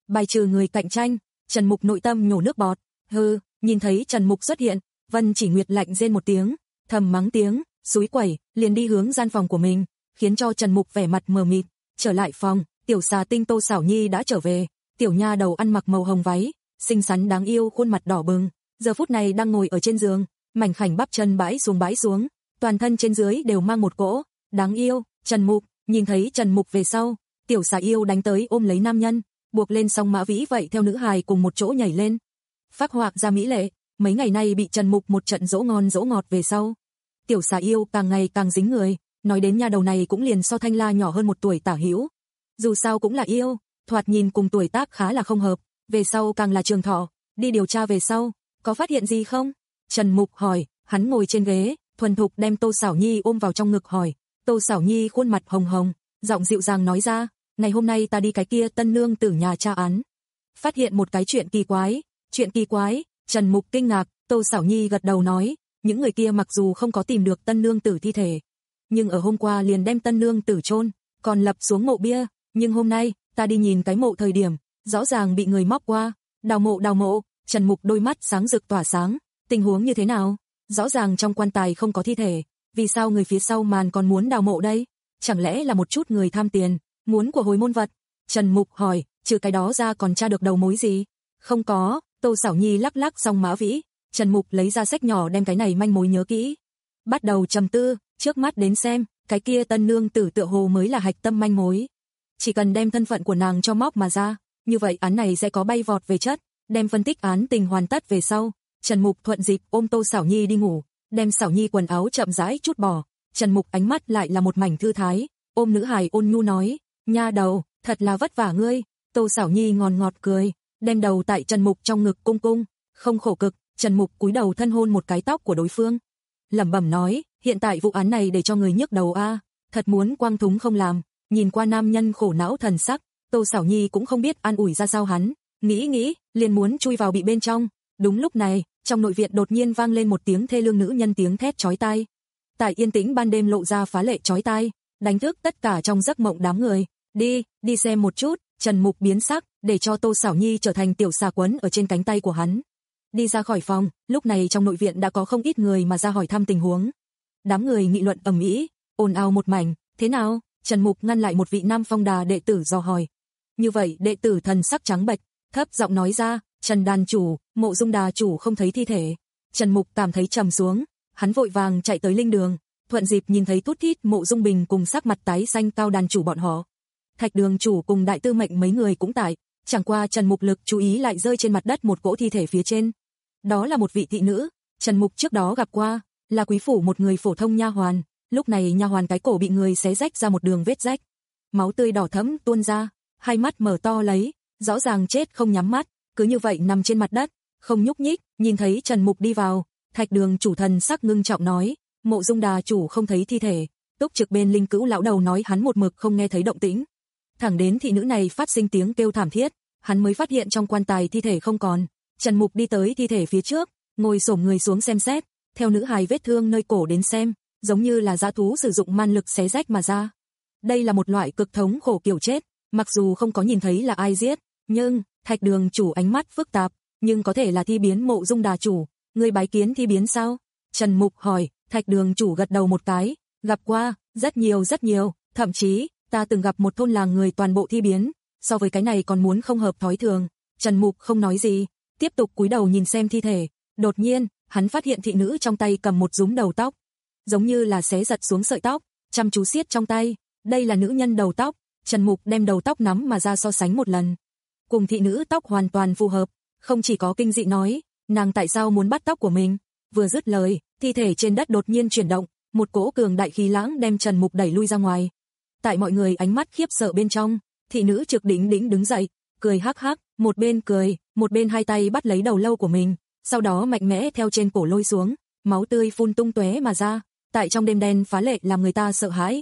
bài trừ người cạnh tranh. Trần Mục nội tâm nhổ nước bọt, hừ, nhìn thấy Trần Mục xuất hiện, Vân Chỉ Nguyệt lạnh rên một tiếng, thầm mắng tiếng, xúi quẩy, liền đi hướng gian phòng của mình, khiến cho Trần Mục vẻ mặt mờ mịt. Trở lại phòng, tiểu xà tinh Tô Xảo Nhi đã trở về, tiểu nha đầu ăn mặc màu hồng váy, xinh xắn đáng yêu, khuôn mặt đỏ bừng, giờ phút này đang ngồi ở trên giường, mảnh khảnh bắp chân bãi xuống bãi xuống, toàn thân trên dưới đều mang một cỗ đáng yêu. Trần Mục nhìn thấy Trần Mục về sau, tiểu xà yêu đánh tới ôm lấy nam nhân, buộc lên song mã vĩ vậy theo nữ hài cùng một chỗ nhảy lên, phác họa ra mỹ lệ. Mấy ngày nay bị Trần Mục một trận dỗ ngon dỗ ngọt về sau, tiểu xà yêu càng ngày càng dính người, nói đến nha đầu này cũng liền so Thanh La nhỏ hơn một tuổi tả hữu, dù sao cũng là yêu, thoạt nhìn cùng tuổi tác khá là không hợp, về sau càng là trường thọ. Đi điều tra về sau, có phát hiện gì không? Trần Mục hỏi. Hắn ngồi trên ghế, thuần thục đem Tô Xảo Nhi ôm vào trong ngực hỏi. Tô Xảo Nhi khuôn mặt hồng hồng, giọng dịu dàng nói ra, ngày hôm nay ta đi cái kia tân nương tử nhà tra án, phát hiện một cái chuyện kỳ quái. Chuyện kỳ quái? Trần Mục kinh ngạc. Tô Xảo Nhi gật đầu nói, những người kia mặc dù không có tìm được tân nương tử thi thể, nhưng ở hôm qua liền đem tân nương tử chôn, còn lập xuống mộ bia, nhưng hôm nay, ta đi nhìn cái mộ thời điểm, rõ ràng bị người móc qua. Đào mộ đào mộ? Trần Mục đôi mắt sáng rực tỏa sáng, tình huống như thế nào? Rõ ràng trong quan tài không có thi thể, vì sao người phía sau màn còn muốn đào mộ đây? Chẳng lẽ là một chút người tham tiền, muốn của hồi môn vật? Trần Mục hỏi, trừ cái đó ra còn tra được đầu mối gì? Không có. Tô Xảo Nhi lắc lắc xong mã vĩ. Trần Mục lấy ra sách nhỏ đem cái này manh mối nhớ kỹ, bắt đầu trầm tư. Trước mắt đến xem, cái kia tân nương tử tựa hồ mới là hạch tâm manh mối, chỉ cần đem thân phận của nàng cho móc mà ra, như vậy án này sẽ có bay vọt về chất. Đem phân tích án tình hoàn tất về sau, Trần Mục thuận dịp ôm Tô Xảo Nhi đi ngủ, đem Xảo Nhi quần áo chậm rãi chút bỏ. Trần Mục ánh mắt lại là một mảnh thư thái, ôm nữ hài ôn nhu nói, nha đầu, thật là vất vả ngươi. Tô Xảo Nhi ngòn ngọt cười, đem đầu tại Trần Mục trong ngực cung cung, không khổ cực. Trần Mục cúi đầu thân hôn một cái tóc của đối phương, lẩm bẩm nói, hiện tại vụ án này để cho người nhức đầu a, thật muốn quang thúng không làm. Nhìn qua nam nhân khổ não thần sắc, Tô Xảo Nhi cũng không biết an ủi ra sao hắn, nghĩ nghĩ, liền muốn chui vào bị bên trong. Đúng lúc này, trong nội viện đột nhiên vang lên một tiếng thê lương nữ nhân tiếng thét chói tai. Tại yên tĩnh ban đêm lộ ra phá lệ chói tai, đánh thức tất cả trong giấc mộng đám người. Đi, đi xem một chút. Trần Mục biến sắc, để cho Tô Xảo Nhi trở thành tiểu xà quấn ở trên cánh tay của hắn. Đi ra khỏi phòng, lúc này trong nội viện đã có không ít người mà ra hỏi thăm tình huống. Đám người nghị luận ầm ĩ, ồn ào một mảnh. Thế nào? Trần Mục ngăn lại một vị Nam Phong Đà đệ tử dò hỏi. Như vậy, đệ tử thần sắc trắng bệch, thấp giọng nói ra, Trần đàn chủ, Mộ Dung đà chủ không thấy thi thể. Trần Mục cảm thấy trầm xuống, hắn vội vàng chạy tới linh đường, thuận dịp nhìn thấy thút thít Mộ Dung Bình cùng sắc mặt tái xanh Cao đàn chủ bọn họ. Thạch đường chủ cùng đại tư mệnh mấy người cũng tại, chẳng qua Trần Mục lực chú ý lại rơi trên mặt đất một cỗ thi thể phía trên. Đó là một vị thị nữ, Trần Mục trước đó gặp qua, là quý phủ một người phổ thông nha hoàn, lúc này nha hoàn cái cổ bị người xé rách ra một đường vết rách, máu tươi đỏ thẫm tuôn ra, hai mắt mở to lấy, rõ ràng chết không nhắm mắt, cứ như vậy nằm trên mặt đất, không nhúc nhích. Nhìn thấy Trần Mục đi vào, Thạch đường chủ thần sắc ngưng trọng nói, Mộ Dung đà chủ không thấy thi thể. Túc trực bên linh cữu lão đầu nói hắn một mực không nghe thấy động tĩnh, thẳng đến thị nữ này phát sinh tiếng kêu thảm thiết, hắn mới phát hiện trong quan tài thi thể không còn. Trần Mục đi tới thi thể phía trước, ngồi xổm người xuống xem xét, theo nữ hài vết thương nơi cổ đến xem, giống như là dã thú sử dụng man lực xé rách mà ra. Đây là một loại cực thống khổ kiểu chết, mặc dù không có nhìn thấy là ai giết, nhưng Thạch đường chủ ánh mắt phức tạp, nhưng có thể là thi biến Mộ Dung đà chủ. Người bái kiến thi biến sao? Trần Mục hỏi. Thạch đường chủ gật đầu một cái, gặp qua, rất nhiều rất nhiều, thậm chí ta từng gặp một thôn làng người toàn bộ thi biến, so với cái này còn muốn không hợp thói thường. Trần Mục không nói gì, tiếp tục cúi đầu nhìn xem thi thể. Đột nhiên, hắn phát hiện thị nữ trong tay cầm một rúm đầu tóc, giống như là xé giật xuống sợi tóc, chăm chú siết trong tay. Đây là nữ nhân đầu tóc. Trần Mục đem đầu tóc nắm mà ra so sánh một lần, cùng thị nữ tóc hoàn toàn phù hợp, không chỉ có kinh dị nói, nàng tại sao muốn bắt tóc của mình? Vừa dứt lời, thi thể trên đất đột nhiên chuyển động, một cỗ cường đại khí lãng đem Trần Mục đẩy lui ra ngoài. Tại mọi người ánh mắt khiếp sợ bên trong, thị nữ trực đỉnh đỉnh đứng dậy, cười hắc hắc, một bên cười, một bên hai tay bắt lấy đầu lâu của mình, sau đó mạnh mẽ theo trên cổ lôi xuống, máu tươi phun tung tóe mà ra, tại trong đêm đen phá lệ làm người ta sợ hãi.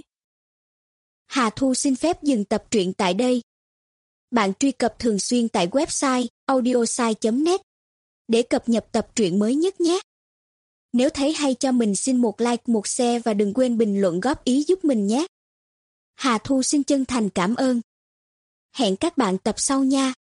Hà Thu xin phép dừng tập truyện tại đây. Bạn truy cập thường xuyên tại website audiosai chấm net để cập nhật tập truyện mới nhất nhé. Nếu thấy hay cho mình xin một like, một share và đừng quên bình luận góp ý giúp mình nhé. Hà Thu xin chân thành cảm ơn. Hẹn các bạn tập sau nha.